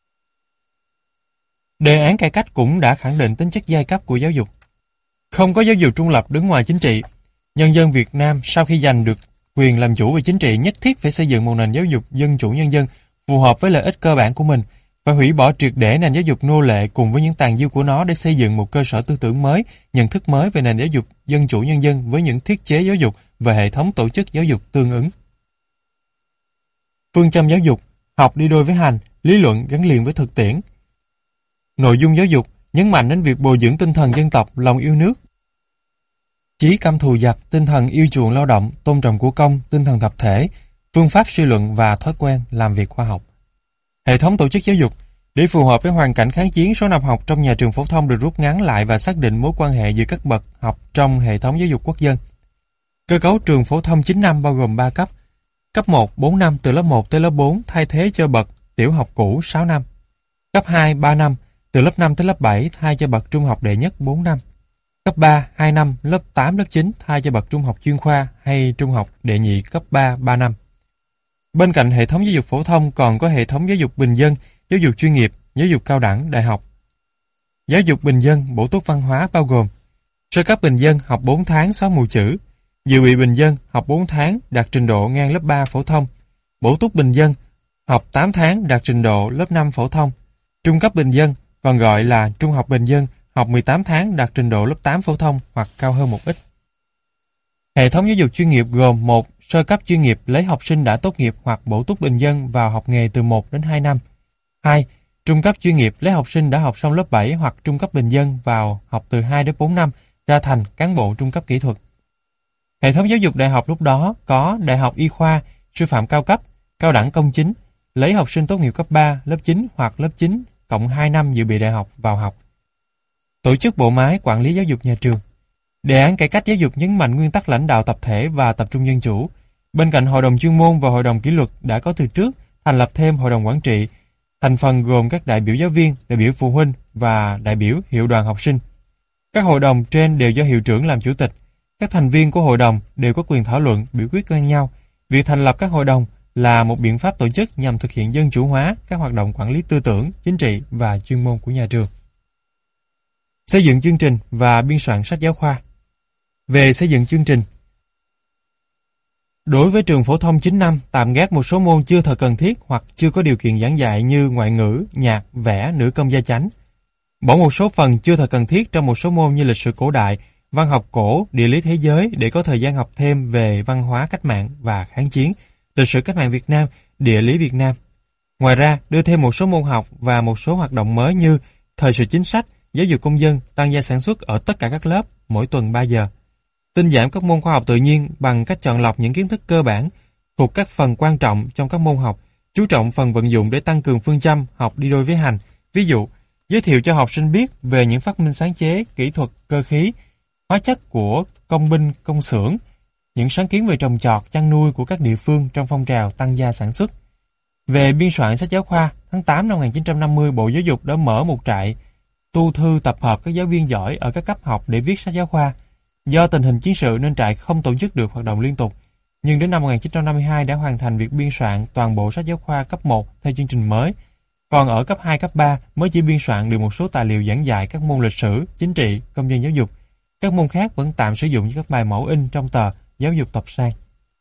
Đề án cải cách cũng đã khẳng định tính chất giai cấp của giáo dục. Không có giáo dục trung lập đứng ngoài chính trị. Nhân dân Việt Nam sau khi giành được quyền làm chủ về chính trị nhất thiết phải xây dựng một nền giáo dục dân chủ nhân dân phù hợp với lợi ích cơ bản của mình, phải hủy bỏ triệt để nền giáo dục nô lệ cùng với những tàn dư của nó để xây dựng một cơ sở tư tưởng mới, nhận thức mới về nền giáo dục dân chủ nhân dân với những thiết chế giáo dục và hệ thống tổ chức giáo dục tương ứng. Phương châm giáo dục, học đi đôi với hành, lý luận gắn liền với thực tiễn. Nội dung giáo dục nhấn mạnh đến việc bồi dưỡng tinh thần dân tộc, lòng yêu nước, chí căm thù giặc, tinh thần yêu chuộng lao động, tôn trọng của công, tinh thần tập thể, phương pháp suy luận và thói quen làm việc khoa học. Hệ thống tổ chức giáo dục. Để phù hợp với hoàn cảnh kháng chiến, số năm học trong nhà trường phổ thông được rút ngắn lại và xác định mối quan hệ giữa các bậc học trong hệ thống giáo dục quốc dân. Cơ cấu trường phổ thông 9 năm bao gồm 3 cấp. Cấp 1, 4 năm từ lớp 1 tới lớp 4 thay thế cho bậc tiểu học cũ 6 năm. Cấp 2, 3 năm từ lớp 5 tới lớp 7 thay cho bậc trung học đệ nhất 4 năm. Cấp 3, 2 năm, lớp 8, lớp 9 thay cho bậc trung học chuyên khoa hay trung học đệ nhị cấp 3, 3 năm. Bên cạnh hệ thống giáo dục phổ thông còn có hệ thống giáo dục bình dân, giáo dục chuyên nghiệp, giáo dục cao đẳng, đại học. Giáo dục bình dân bổ túc văn hóa bao gồm sơ cấp bình dân học 4 tháng xóa mù chữ, dự bị bình dân học 4 tháng đạt trình độ ngang lớp 3 phổ thông, bổ túc bình dân học 8 tháng đạt trình độ lớp 5 phổ thông, trung cấp bình dân còn gọi là trung học bình dân học 18 tháng đạt trình độ lớp 8 phổ thông hoặc cao hơn một ít. Hệ thống giáo dục chuyên nghiệp gồm 1. Sơ cấp chuyên nghiệp lấy học sinh đã tốt nghiệp hoặc bổ túc bình dân vào học nghề từ 1 đến 2 năm. 2. Trung cấp chuyên nghiệp lấy học sinh đã học xong lớp 7 hoặc trung cấp bình dân vào học từ 2 đến 4 năm ra thành cán bộ trung cấp kỹ thuật. Hệ thống giáo dục đại học lúc đó có đại học y khoa, sư phạm cao cấp, cao đẳng công chính, lấy học sinh tốt nghiệp cấp 3, lớp 9 hoặc lớp 9 cộng 2 năm dự bị đại học vào học. Tổ chức bộ máy quản lý giáo dục nhà trường. Đề án cải cách giáo dục nhấn mạnh nguyên tắc lãnh đạo tập thể và tập trung dân chủ. Bên cạnh hội đồng chuyên môn và hội đồng kỷ luật đã có từ trước, thành lập thêm hội đồng quản trị, thành phần gồm các đại biểu giáo viên, đại biểu phụ huynh và đại biểu hiệu đoàn học sinh. Các hội đồng trên đều do hiệu trưởng làm chủ tịch. Các thành viên của hội đồng đều có quyền thảo luận, biểu quyết ngang nhau. Việc thành lập các hội đồng là một biện pháp tổ chức nhằm thực hiện dân chủ hóa các hoạt động quản lý tư tưởng, chính trị và chuyên môn của nhà trường. Xây dựng chương trình và biên soạn sách giáo khoa. Về xây dựng chương trình, đối với trường phổ thông 9 năm, tạm gác một số môn chưa thật cần thiết hoặc chưa có điều kiện giảng dạy như ngoại ngữ, nhạc, vẽ, nữ công gia chánh. Bỏ một số phần chưa thật cần thiết trong một số môn như lịch sử cổ đại, văn học cổ, địa lý thế giới để có thời gian học thêm về văn hóa cách mạng và kháng chiến, lịch sử cách mạng Việt Nam, địa lý Việt Nam. Ngoài ra, đưa thêm một số môn học và một số hoạt động mới như thời sự chính sách, giáo dục công dân, tăng gia sản xuất ở tất cả các lớp, mỗi tuần 3 giờ. Tinh giảm các môn khoa học tự nhiên bằng cách chọn lọc những kiến thức cơ bản thuộc các phần quan trọng trong các môn học, chú trọng phần vận dụng để tăng cường phương châm học đi đôi với hành. Ví dụ, giới thiệu cho học sinh biết về những phát minh sáng chế, kỹ thuật, cơ khí, hóa chất của công binh, công xưởng, những sáng kiến về trồng trọt, chăn nuôi của các địa phương trong phong trào tăng gia sản xuất. Về biên soạn sách giáo khoa, tháng 8 năm 1950, Bộ Giáo dục đã mở một trại tu thư tập hợp các giáo viên giỏi ở các cấp học để viết sách giáo khoa. Do tình hình chiến sự nên trại không tổ chức được hoạt động liên tục, nhưng đến năm 1952 đã hoàn thành việc biên soạn toàn bộ sách giáo khoa cấp 1 theo chương trình mới. Còn ở cấp 2, cấp 3 mới chỉ biên soạn được một số tài liệu giảng dạy các môn lịch sử, chính trị, công dân giáo dục. Các môn khác vẫn tạm sử dụng như các bài mẫu in trong tờ Giáo dục tập san.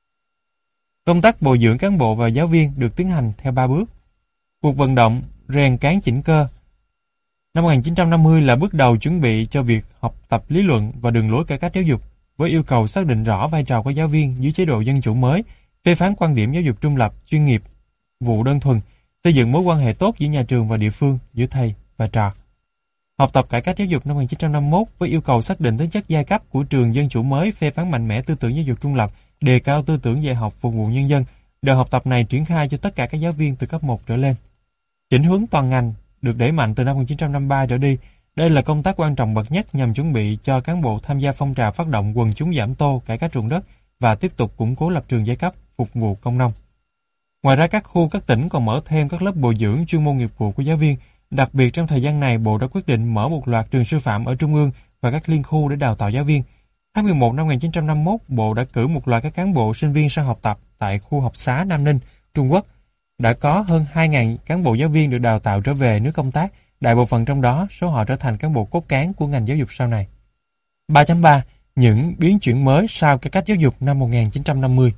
Công tác bồi dưỡng cán bộ và giáo viên được tiến hành theo 3 bước. Cuộc vận động rèn cán chỉnh cơ. Năm 1950 là bước đầu chuẩn bị cho việc học tập lý luận và đường lối cải cách giáo dục, với yêu cầu xác định rõ vai trò của giáo viên dưới chế độ dân chủ mới, phê phán quan điểm giáo dục trung lập, chuyên nghiệp, vụ đơn thuần, xây dựng mối quan hệ tốt giữa nhà trường và địa phương, giữa thầy và trò. Học tập cải cách giáo dục năm 1951 với yêu cầu xác định tính chất giai cấp của trường dân chủ mới, phê phán mạnh mẽ tư tưởng giáo dục trung lập, đề cao tư tưởng dạy học phục vụ nhân dân. Đợt học tập này triển khai cho tất cả các giáo viên từ cấp 1 trở lên. Chỉnh hướng toàn ngành được đẩy mạnh từ năm 1953 trở đi. Đây là công tác quan trọng bậc nhất nhằm chuẩn bị cho cán bộ tham gia phong trào phát động quần chúng giảm tô, cải cách ruộng đất và tiếp tục củng cố lập trường giai cấp, phục vụ công nông. Ngoài ra, các khu, các tỉnh còn mở thêm các lớp bồi dưỡng chuyên môn nghiệp vụ của giáo viên. Đặc biệt trong thời gian này, Bộ đã quyết định mở một loạt trường sư phạm ở Trung ương và các liên khu để đào tạo giáo viên. Tháng 11 năm 1951, Bộ đã cử một loạt các cán bộ sinh viên sang học tập tại khu học xá Nam Ninh, Trung Quốc. Đã có hơn 2.000 cán bộ giáo viên được đào tạo trở về nước công tác, đại bộ phận trong đó số họ trở thành cán bộ cốt cán của ngành giáo dục sau này. 3.3. Những biến chuyển mới sau cải cách giáo dục năm 1950.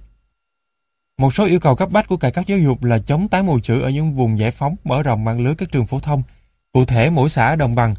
Một số yêu cầu cấp bách của cải cách giáo dục là chống tái mù chữ ở những vùng giải phóng, mở rộng mạng lưới các trường phổ thông. Cụ thể, mỗi xã ở đồng bằng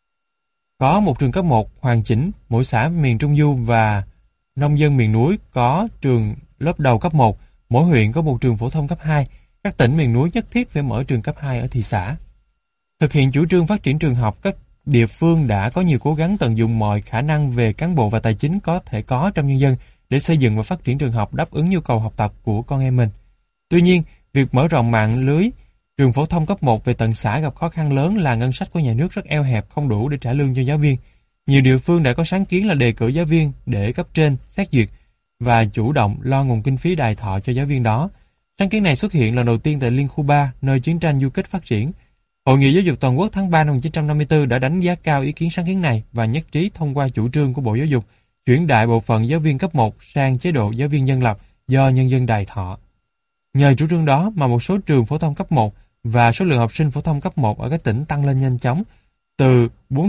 có một trường cấp 1 hoàn chỉnh, mỗi xã miền Trung Du và nông dân miền núi có trường lớp đầu cấp 1, mỗi huyện có một trường phổ thông cấp 2. Các tỉnh miền núi nhất thiết phải mở trường cấp 2 ở thị xã. Thực hiện chủ trương phát triển trường học, các địa phương đã có nhiều cố gắng tận dụng mọi khả năng về cán bộ và tài chính có thể có trong nhân dân để xây dựng và phát triển trường học đáp ứng nhu cầu học tập của con em mình. Tuy nhiên, việc mở rộng mạng lưới trường phổ thông cấp 1 về tận xã gặp khó khăn lớn là ngân sách của nhà nước rất eo hẹp, không đủ để trả lương cho giáo viên. Nhiều địa phương đã có sáng kiến là đề cử giáo viên để cấp trên xét duyệt và chủ động lo nguồn kinh phí đài thọ cho giáo viên đó. Sáng kiến này xuất hiện lần đầu tiên tại Liên khu 3, nơi chiến tranh du kích phát triển. Hội nghị giáo dục toàn quốc tháng 3 năm 1954 đã đánh giá cao ý kiến sáng kiến này và nhất trí thông qua chủ trương của Bộ Giáo dục chuyển đại bộ phận giáo viên cấp 1 sang chế độ giáo viên dân lập do nhân dân đài thọ. Nhờ chủ trương đó mà một số trường phổ thông cấp 1 và số lượng học sinh phổ thông cấp 1 ở các tỉnh tăng lên nhanh chóng, từ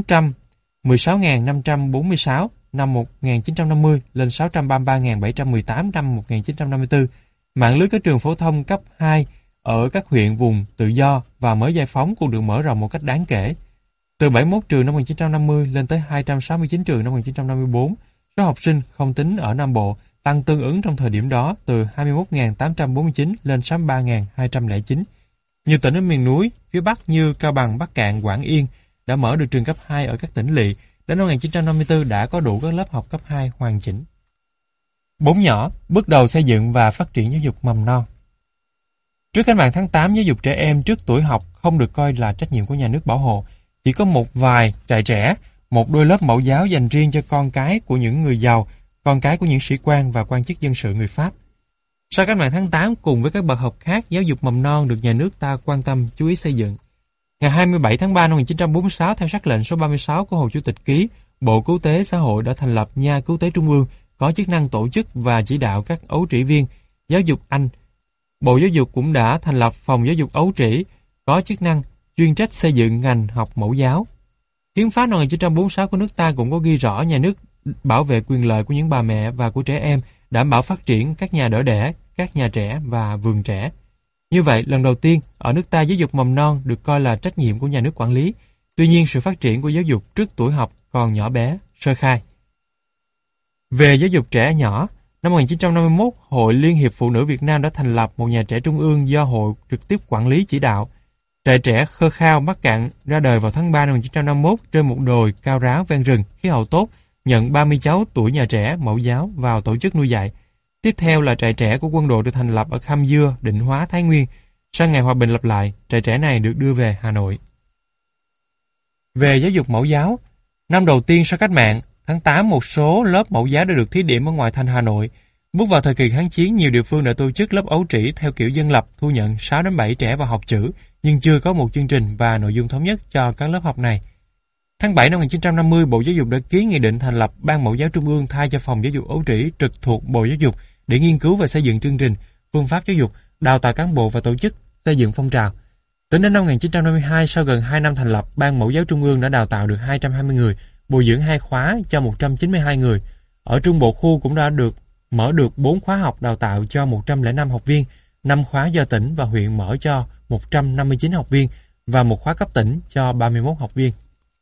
416.546 năm 1950 lên 633.718 năm 1954. Mạng lưới các trường phổ thông cấp 2 ở các huyện vùng tự do và mới giải phóng cũng được mở rộng một cách đáng kể. Từ 71 trường năm 1950 lên tới 269 trường năm 1954, số học sinh không tính ở Nam Bộ tăng tương ứng trong thời điểm đó từ 21.849 lên 63.209. Nhiều tỉnh ở miền núi, phía Bắc như Cao Bằng, Bắc Cạn, Quảng Yên đã mở được trường cấp 2 ở các tỉnh lỵ. Đến năm 1954 đã có đủ các lớp học cấp 2 hoàn chỉnh. 4 nhỏ, bước đầu xây dựng và phát triển giáo dục mầm non. Trước cách mạng tháng 8, giáo dục trẻ em trước tuổi học không được coi là trách nhiệm của nhà nước bảo hộ. Chỉ có một vài trại trẻ, một đôi lớp mẫu giáo dành riêng cho con cái của những người giàu, con cái của những sĩ quan và quan chức dân sự người Pháp. Sau cách mạng tháng 8, cùng với các bậc học khác, giáo dục mầm non được nhà nước ta quan tâm chú ý xây dựng. Ngày 27 tháng 3 năm 1946, theo sắc lệnh số 36 của Hồ Chủ tịch ký, Bộ Cứu tế Xã hội đã thành lập Nha Cứu tế Trung ương, có chức năng tổ chức và chỉ đạo các ấu trĩ viên giáo dục Anh. Bộ Giáo dục cũng đã thành lập Phòng Giáo dục Ấu trĩ, có chức năng chuyên trách xây dựng ngành học mẫu giáo. Hiến pháp năm 1946 của nước ta cũng có ghi rõ nhà nước bảo vệ quyền lợi của những bà mẹ và của trẻ em, đảm bảo phát triển các nhà đỡ đẻ, các nhà trẻ và vườn trẻ. Như vậy, lần đầu tiên, ở nước ta giáo dục mầm non được coi là trách nhiệm của nhà nước quản lý. Tuy nhiên, sự phát triển của giáo dục trước tuổi học còn nhỏ bé, sơ khai. Về giáo dục trẻ nhỏ, năm 1951, Hội Liên hiệp Phụ nữ Việt Nam đã thành lập một nhà trẻ trung ương do hội trực tiếp quản lý chỉ đạo. Trại trẻ Khơ Khao, Bắc Cạn ra đời vào tháng 3 năm 1951 trên một đồi cao ráo ven rừng, khí hậu tốt, nhận 30 cháu tuổi nhà trẻ mẫu giáo vào tổ chức nuôi dạy. Tiếp theo là trại trẻ của quân đội được thành lập ở Kham Dưa, Định Hóa, Thái Nguyên. Sau ngày hòa bình lập lại, trại trẻ này được đưa về Hà Nội. Về giáo dục mẫu giáo, năm đầu tiên sau cách mạng, tháng 8 một số lớp mẫu giáo đã được thí điểm ở ngoại thành Hà Nội. Bước vào thời kỳ kháng chiến, nhiều địa phương đã tổ chức lớp ấu trĩ theo kiểu dân lập, thu nhận 6 đến 7 trẻ vào học chữ, nhưng chưa có một chương trình và nội dung thống nhất cho các lớp học này. Tháng 7 năm 1950, Bộ Giáo dục đã ký nghị định thành lập Ban Mẫu giáo Trung ương thay cho Phòng Giáo dục Ấu trĩ trực thuộc Bộ Giáo dục để nghiên cứu và xây dựng chương trình, phương pháp giáo dục, đào tạo cán bộ và tổ chức xây dựng phong trào. Tính đến năm 1952, sau gần 2 năm thành lập, Ban Mẫu giáo Trung ương đã đào tạo được 220 người, bồi dưỡng 2 khóa cho 192 người. Ở Trung Bộ khu cũng đã mở được 4 khóa học đào tạo cho 105 học viên, 5 khóa do tỉnh và huyện mở cho 159 học viên và một khóa cấp tỉnh cho 31 học viên.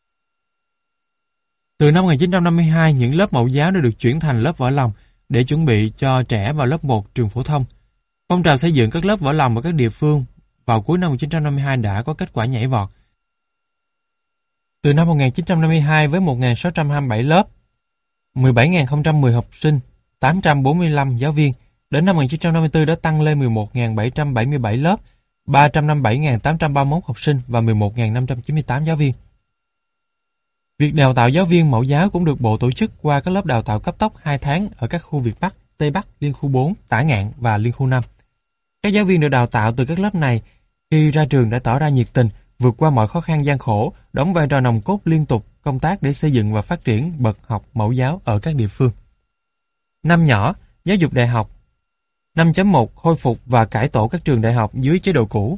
Từ năm 1952, những lớp mẫu giáo đã được chuyển thành lớp võ lòng để chuẩn bị cho trẻ vào lớp 1 trường phổ thông. Phong trào xây dựng các lớp võ lòng ở các địa phương vào cuối năm 1952 đã có kết quả nhảy vọt. Từ năm 1952 với 1.627 lớp, 17.010 học sinh, 845 giáo viên, đến năm 1954 đã tăng lên 11.777 lớp, 357.831 học sinh và 11.598 giáo viên. Việc đào tạo giáo viên mẫu giáo cũng được Bộ tổ chức qua các lớp đào tạo cấp tốc 2 tháng ở các khu Việt Bắc, Tây Bắc, Liên khu 4, Tả Ngạn và Liên khu 5. Các giáo viên được đào tạo từ các lớp này khi ra trường đã tỏ ra nhiệt tình, vượt qua mọi khó khăn gian khổ, đóng vai trò nòng cốt liên tục công tác để xây dựng và phát triển bậc học mẫu giáo ở các địa phương. Năm nhỏ, giáo dục đại học. 5.1 khôi phục và cải tổ các trường đại học dưới chế độ cũ.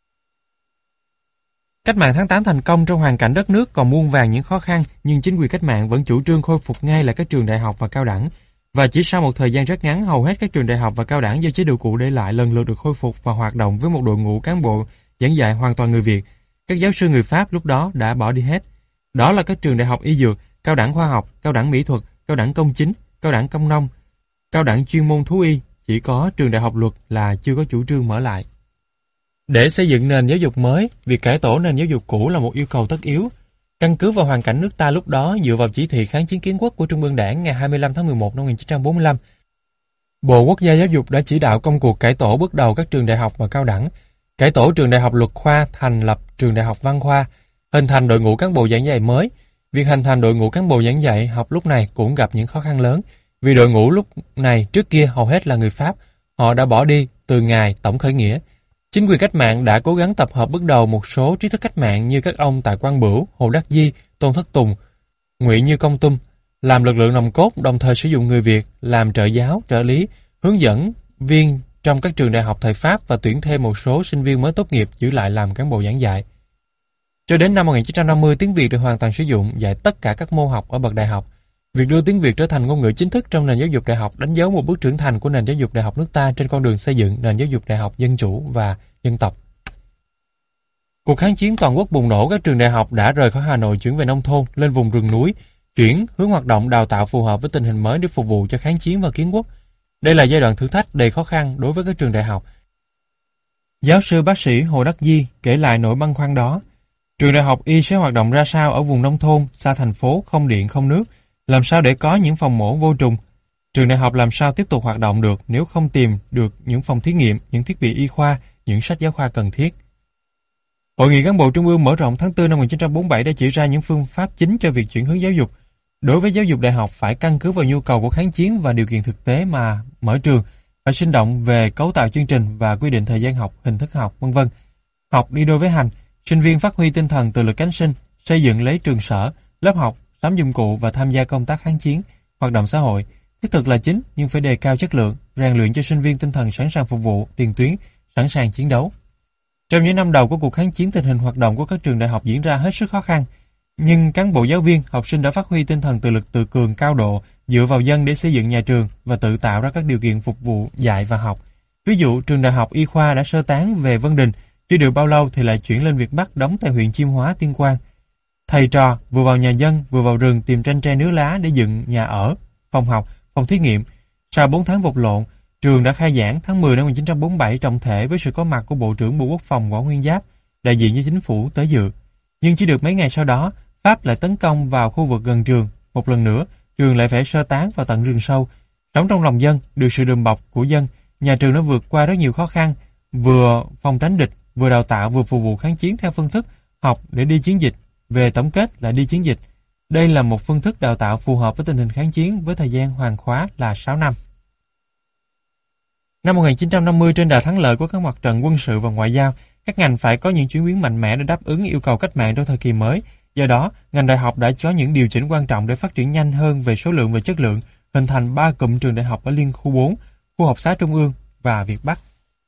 Cách mạng tháng 8 thành công trong hoàn cảnh đất nước còn muôn vàn những khó khăn, nhưng chính quyền cách mạng vẫn chủ trương khôi phục ngay lại các trường đại học và cao đẳng. Và chỉ sau một thời gian rất ngắn, hầu hết các trường đại học và cao đẳng do chế độ cũ để lại lần lượt được khôi phục và hoạt động với một đội ngũ cán bộ giảng dạy hoàn toàn người Việt. Các giáo sư người Pháp lúc đó đã bỏ đi hết. Đó là các trường đại học y dược, cao đẳng khoa học, cao đẳng mỹ thuật, cao đẳng công chính, cao đẳng công nông, cao đẳng chuyên môn thú y. Chỉ có trường đại học luật là chưa có chủ trương mở lại. Để xây dựng nền giáo dục mới, việc cải tổ nền giáo dục cũ là một yêu cầu tất yếu. Căn cứ vào hoàn cảnh nước ta lúc đó dựa vào chỉ thị kháng chiến kiến quốc của Trung ương Đảng ngày 25 tháng 11 năm 1945, Bộ Quốc gia Giáo dục đã chỉ đạo công cuộc cải tổ bước đầu các trường đại học và cao đẳng, cải tổ trường đại học luật khoa, thành lập trường đại học văn khoa, hình thành đội ngũ cán bộ giảng dạy mới. Việc hình thành đội ngũ cán bộ giảng dạy học lúc này cũng gặp những khó khăn lớn, vì đội ngũ lúc này trước kia hầu hết là người Pháp, họ đã bỏ đi từ ngày tổng khởi nghĩa. Chính quyền cách mạng đã cố gắng tập hợp bước đầu một số trí thức cách mạng như các ông Tạ Quang Bửu, Hồ Đắc Di, Tôn Thất Tùng, Ngụy Như Công Tum, làm lực lượng nòng cốt, đồng thời sử dụng người Việt làm trợ giáo, trợ lý, hướng dẫn viên trong các trường đại học thời Pháp và tuyển thêm một số sinh viên mới tốt nghiệp giữ lại làm cán bộ giảng dạy. Cho đến năm 1950, tiếng Việt được hoàn toàn sử dụng dạy tất cả các môn học ở bậc đại học. Việc đưa tiếng Việt trở thành ngôn ngữ chính thức trong nền giáo dục đại học đánh dấu một bước trưởng thành của nền giáo dục đại học nước ta trên con đường xây dựng nền giáo dục đại học dân chủ và dân tộc. Cuộc kháng chiến toàn quốc bùng nổ, các trường đại học đã rời khỏi Hà Nội chuyển về nông thôn, lên vùng rừng núi, chuyển hướng hoạt động đào tạo phù hợp với tình hình mới để phục vụ cho kháng chiến và kiến quốc. Đây là giai đoạn thử thách đầy khó khăn đối với các trường đại học. Giáo sư bác sĩ Hồ Đắc Di kể lại nỗi băn khoăn đó. Trường đại học Y sẽ hoạt động ra sao ở vùng nông thôn, xa thành phố, không điện, không nước? Làm sao để có những phòng mổ vô trùng? Trường đại học làm sao tiếp tục hoạt động được nếu không tìm được những phòng thí nghiệm, những thiết bị y khoa, những sách giáo khoa cần thiết? Hội nghị cán bộ Trung ương mở rộng tháng 4 năm 1947 đã chỉ ra những phương pháp chính cho việc chuyển hướng giáo dục. Đối với giáo dục đại học phải căn cứ vào nhu cầu của kháng chiến và điều kiện thực tế mà mở trường, phải sinh động về cấu tạo chương trình và quy định thời gian học, hình thức học, v.v. Học đi đôi với hành, sinh viên phát huy tinh thần tự lực cánh sinh, xây dựng lấy trường sở, lớp học, sắm dụng cụ và tham gia công tác kháng chiến, hoạt động xã hội. Thiết thực là chính nhưng phải đề cao chất lượng, rèn luyện cho sinh viên tinh thần sẵn sàng phục vụ, tiền tuyến, sẵn sàng chiến đấu. Trong những năm đầu của cuộc kháng chiến, tình hình hoạt động của các trường đại học diễn ra hết sức khó khăn, nhưng cán bộ giáo viên, học sinh đã phát huy tinh thần tự lực tự cường cao độ, dựa vào dân để xây dựng nhà trường và tự tạo ra các điều kiện phục vụ dạy và học. Ví dụ, trường đại học Y khoa đã sơ tán về Vân Đình, chưa được bao lâu thì lại chuyển lên Việt Bắc đóng tại huyện Chiêm Hóa, Tuyên Quang. Thầy trò vừa vào nhà dân, vừa vào rừng tìm tranh tre nứa lá để dựng nhà ở, phòng học, phòng thí nghiệm. Sau 4 tháng vật lộn, trường đã khai giảng tháng 10 năm 1947 trọng thể với sự có mặt của Bộ trưởng Bộ Quốc phòng Võ Nguyên Giáp, đại diện cho chính phủ tới dự. Nhưng chỉ được mấy ngày sau đó, Pháp lại tấn công vào khu vực gần trường. Một lần nữa, trường lại phải sơ tán vào tận rừng sâu. Sống trong lòng dân, được sự đùm bọc của dân, nhà trường đã vượt qua rất nhiều khó khăn, vừa phòng tránh địch, vừa đào tạo, vừa phục vụ kháng chiến theo phương thức học để đi chiến dịch, về tổng kết là đi chiến dịch. Đây là một phương thức đào tạo phù hợp với tình hình kháng chiến với thời gian hoàn khóa là 6 năm. Năm 1950, trên đà thắng lợi của các mặt trận quân sự và ngoại giao, các ngành phải có những chuyển biến mạnh mẽ để đáp ứng yêu cầu cách mạng trong thời kỳ mới. Do đó, ngành đại học đã có những điều chỉnh quan trọng để phát triển nhanh hơn về số lượng và chất lượng, hình thành 3 cụm trường đại học ở Liên khu 4, khu học xá Trung ương và Việt Bắc.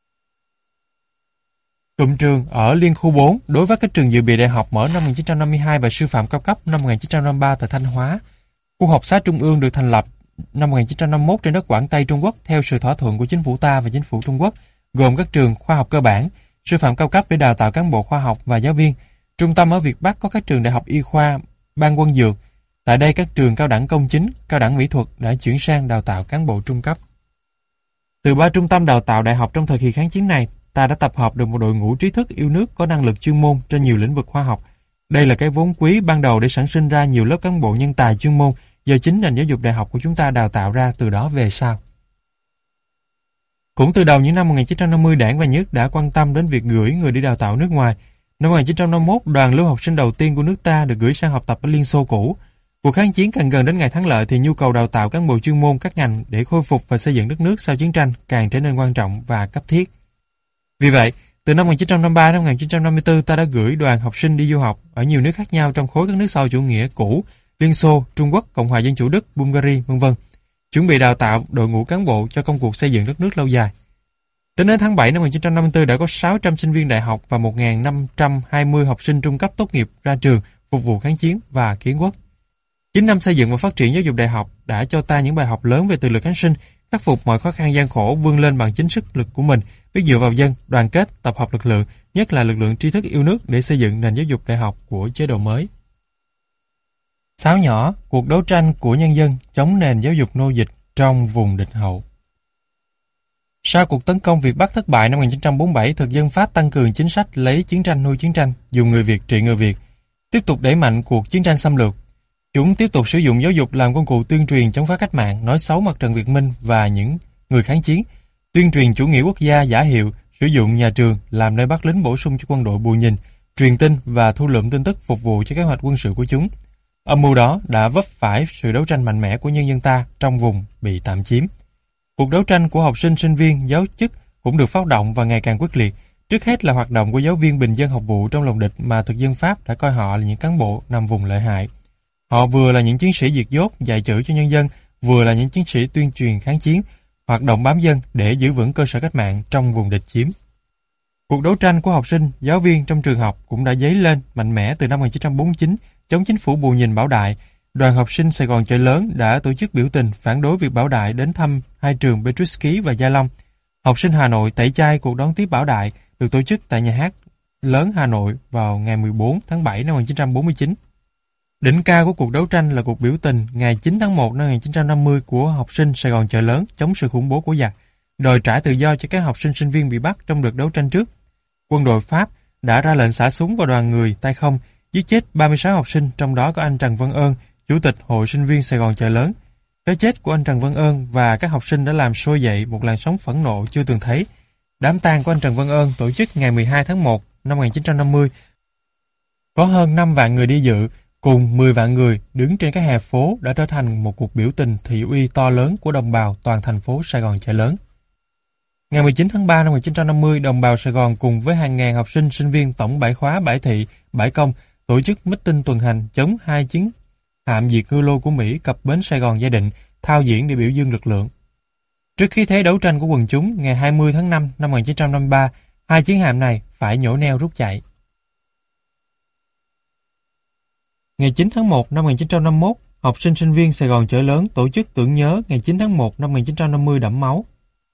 Cụm trường ở Liên khu 4 đối với các trường dự bị đại học mở năm 1952 và sư phạm cao cấp năm 1953 tại Thanh Hóa. Khu học xá Trung ương được thành lập năm 1951 trên đất Quảng Tây Trung Quốc theo sự thỏa thuận của chính phủ ta và chính phủ Trung Quốc, gồm các trường khoa học cơ bản, sư phạm cao cấp để đào tạo cán bộ khoa học và giáo viên. Trung tâm ở Việt Bắc có các trường đại học y khoa, ban quân dược. Tại đây các trường cao đẳng công chính, cao đẳng mỹ thuật đã chuyển sang đào tạo cán bộ trung cấp. Từ 3 trung tâm đào tạo đại học trong thời kỳ kháng chiến này, ta đã tập hợp được một đội ngũ trí thức yêu nước có năng lực chuyên môn trên nhiều lĩnh vực khoa học. Đây là cái vốn quý ban đầu để sản sinh ra nhiều lớp cán bộ nhân tài chuyên môn do chính nền giáo dục đại học của chúng ta đào tạo ra từ đó về sau. Cũng từ đầu những năm 1950, Đảng và Nhà nước đã quan tâm đến việc gửi người đi đào tạo nước ngoài. Năm 1951, đoàn lưu học sinh đầu tiên của nước ta được gửi sang học tập ở Liên Xô cũ. Cuộc kháng chiến càng gần đến ngày thắng lợi thì nhu cầu đào tạo cán bộ chuyên môn các ngành để khôi phục và xây dựng đất nước sau chiến tranh càng trở nên quan trọng và cấp thiết. Vì vậy, từ năm 1953 đến 1954, ta đã gửi đoàn học sinh đi du học ở nhiều nước khác nhau trong khối các nước sau chủ nghĩa cũ, Liên Xô, Trung Quốc, Cộng hòa Dân chủ Đức, Bulgaria, v.v. chuẩn bị đào tạo đội ngũ cán bộ cho công cuộc xây dựng đất nước lâu dài. Tính đến tháng 7 năm 1954 đã có 600 sinh viên đại học và 1.520 học sinh trung cấp tốt nghiệp ra trường phục vụ kháng chiến và kiến quốc. 9 năm xây dựng và phát triển giáo dục đại học đã cho ta những bài học lớn về tự lực cánh sinh, khắc phục mọi khó khăn gian khổ, vươn lên bằng chính sức lực của mình, biết dựa vào dân, đoàn kết, tập hợp lực lượng, nhất là lực lượng tri thức yêu nước để xây dựng nền giáo dục đại học của chế độ mới. Sáo nhỏ, cuộc đấu tranh của nhân dân chống nền giáo dục nô dịch trong vùng địch hậu. Sau cuộc tấn công Việt Bắc thất bại năm 1947, thực dân Pháp tăng cường chính sách lấy chiến tranh nuôi chiến tranh, dùng người Việt trị người Việt, tiếp tục đẩy mạnh cuộc chiến tranh xâm lược. Chúng tiếp tục sử dụng giáo dục làm công cụ tuyên truyền chống phá cách mạng, nói xấu mặt trận Việt Minh và những người kháng chiến, tuyên truyền chủ nghĩa quốc gia giả hiệu, sử dụng nhà trường làm nơi bắt lính bổ sung cho quân đội bù nhìn, truyền tin và thu lượm tin tức phục vụ cho kế hoạch quân sự của chúng. Âm mưu đó đã vấp phải sự đấu tranh mạnh mẽ của nhân dân ta trong vùng bị tạm chiếm. Cuộc đấu tranh của học sinh, sinh viên, giáo chức cũng được phát động và ngày càng quyết liệt. Trước hết là hoạt động của giáo viên bình dân học vụ trong lòng địch mà thực dân Pháp đã coi họ là những cán bộ nằm vùng lợi hại. Họ vừa là những chiến sĩ diệt dốt, dạy chữ cho nhân dân, vừa là những chiến sĩ tuyên truyền kháng chiến. hoạt động bám dân để giữ vững cơ sở cách mạng trong vùng địch chiếm. Cuộc đấu tranh của học sinh, giáo viên trong trường học cũng đã dấy lên mạnh mẽ từ năm 1949 chống chính phủ Bù Nhìn Bảo Đại. Đoàn học sinh Sài Gòn Chợ Lớn đã tổ chức biểu tình phản đối việc Bảo Đại đến thăm hai trường Petrusky và Gia Long. Học sinh Hà Nội tẩy chay cuộc đón tiếp Bảo Đại được tổ chức tại Nhà hát lớn Hà Nội vào ngày 14 tháng 7 năm 1949. Đỉnh cao của cuộc đấu tranh là cuộc biểu tình ngày 9 tháng 1 năm 1950 của học sinh Sài Gòn Chợ Lớn chống sự khủng bố của giặc, đòi trả tự do cho các học sinh sinh viên bị bắt trong đợt đấu tranh trước. Quân đội Pháp đã ra lệnh xả súng vào đoàn người tay không, giết chết 36 học sinh, trong đó có anh Trần Văn Ơn, Chủ tịch Hội Sinh viên Sài Gòn Chợ Lớn. Cái chết của anh Trần Văn Ơn và các học sinh đã làm sôi dậy một làn sóng phẫn nộ chưa từng thấy. Đám tang của anh Trần Văn Ơn tổ chức ngày 12 tháng 1 năm 1950. Có hơn 5 vạn người đi dự, cùng 10 vạn người đứng trên các hè phố đã trở thành một cuộc biểu tình thị uy to lớn của đồng bào toàn thành phố Sài Gòn Chợ Lớn. Ngày 19 tháng 3 năm 1950, đồng bào Sài Gòn cùng với hàng ngàn học sinh, sinh viên tổng bãi khóa, bãi thị, bãi công tổ chức meeting tuần hành chống hai chiến hạm diệt ngư lô của Mỹ cập bến Sài Gòn Gia Định, thao diễn để biểu dương lực lượng. Trước khí thế đấu tranh của quần chúng, ngày 20 tháng 5 năm 1953, hai chiến hạm này phải nhổ neo rút chạy. Ngày 9 tháng 1 năm 1951, học sinh sinh viên Sài Gòn Chợ Lớn tổ chức tưởng nhớ ngày 9 tháng 1 năm 1950 đẫm máu.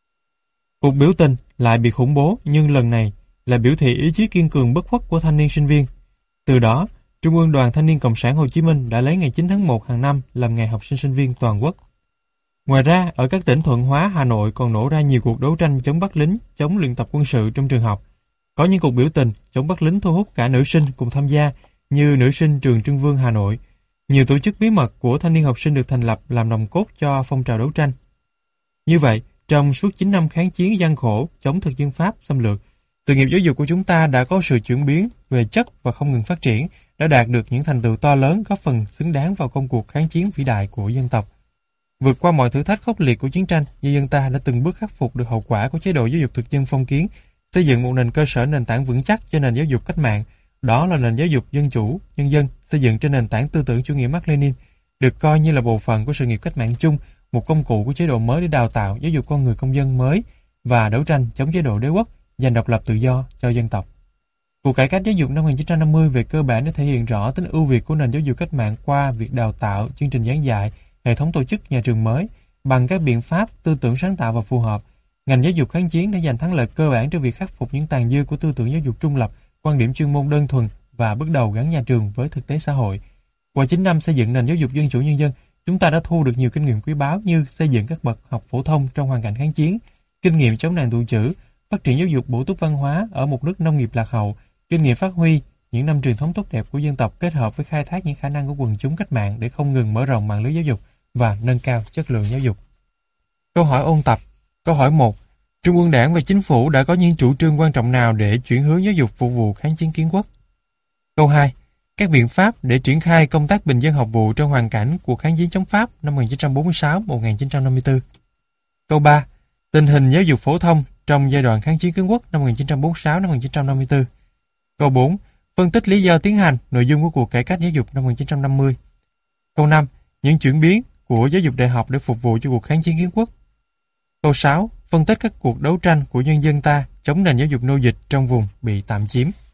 Cuộc biểu tình lại bị khủng bố, nhưng lần này là biểu thị ý chí kiên cường bất khuất của thanh niên sinh viên. Từ đó, Trung ương Đoàn Thanh niên Cộng sản Hồ Chí Minh đã lấy ngày 9 tháng 1 hàng năm làm ngày học sinh sinh viên toàn quốc. Ngoài ra, ở các tỉnh Thuận Hóa, Hà Nội còn nổ ra nhiều cuộc đấu tranh chống bắt lính, chống luyện tập quân sự trong trường học. Có những cuộc biểu tình chống bắt lính thu hút cả nữ sinh cùng tham gia, như nữ sinh trường Trưng Vương Hà Nội. Nhiều tổ chức bí mật của thanh niên học sinh được thành lập làm nòng cốt cho phong trào đấu tranh. Như vậy, trong suốt 9 năm kháng chiến gian khổ chống thực dân Pháp xâm lược, sự nghiệp giáo dục của chúng ta đã có sự chuyển biến về chất và không ngừng phát triển, đã đạt được những thành tựu to lớn góp phần xứng đáng vào công cuộc kháng chiến vĩ đại của dân tộc. Vượt qua mọi thử thách khốc liệt của chiến tranh, nhân dân ta đã từng bước khắc phục được hậu quả của chế độ giáo dục thực dân phong kiến, xây dựng một nền cơ sở nền tảng vững chắc cho nền giáo dục cách mạng. Đó là nền giáo dục dân chủ, nhân dân, xây dựng trên nền tảng tư tưởng chủ nghĩa Mác Lênin, được coi như là bộ phận của sự nghiệp cách mạng chung, một công cụ của chế độ mới để đào tạo, giáo dục con người công dân mới và đấu tranh chống chế độ đế quốc, giành độc lập tự do cho dân tộc. Cuộc cải cách giáo dục năm 1950 về cơ bản đã thể hiện rõ tính ưu việt của nền giáo dục cách mạng qua việc đào tạo, chương trình giảng dạy, hệ thống tổ chức nhà trường mới bằng các biện pháp tư tưởng sáng tạo và phù hợp. Ngành giáo dục kháng chiến đã giành thắng lợi cơ bản trong việc khắc phục những tàn dư của tư tưởng giáo dục trung lập, quan điểm chuyên môn đơn thuần và bước đầu gắn nhà trường với thực tế xã hội. Qua 9 năm xây dựng nền giáo dục dân chủ nhân dân, chúng ta đã thu được nhiều kinh nghiệm quý báu như xây dựng các bậc học phổ thông trong hoàn cảnh kháng chiến, kinh nghiệm chống nạn tù chữ, phát triển giáo dục bổ túc văn hóa ở một nước nông nghiệp lạc hậu, kinh nghiệm phát huy những năm truyền thống tốt đẹp của dân tộc kết hợp với khai thác những khả năng của quần chúng cách mạng để không ngừng mở rộng mạng lưới giáo dục và nâng cao chất lượng giáo dục. Câu hỏi ôn tập. Câu hỏi 1. Trung ương Đảng và Chính phủ đã có những chủ trương quan trọng nào để chuyển hướng giáo dục phục vụ kháng chiến kiến quốc? Câu 2. Các biện pháp để triển khai công tác bình dân học vụ trong hoàn cảnh cuộc kháng chiến chống Pháp năm 1946-1954. Câu 3. Tình hình giáo dục phổ thông trong giai đoạn kháng chiến kiến quốc năm 1946-1954. Câu 4. Phân tích lý do tiến hành nội dung của cuộc cải cách giáo dục năm 1950. Câu 5. Những chuyển biến của giáo dục đại học để phục vụ cho cuộc kháng chiến kiến quốc. Câu 6. Phân tích các cuộc đấu tranh của nhân dân ta chống nền giáo dục nô dịch trong vùng bị tạm chiếm.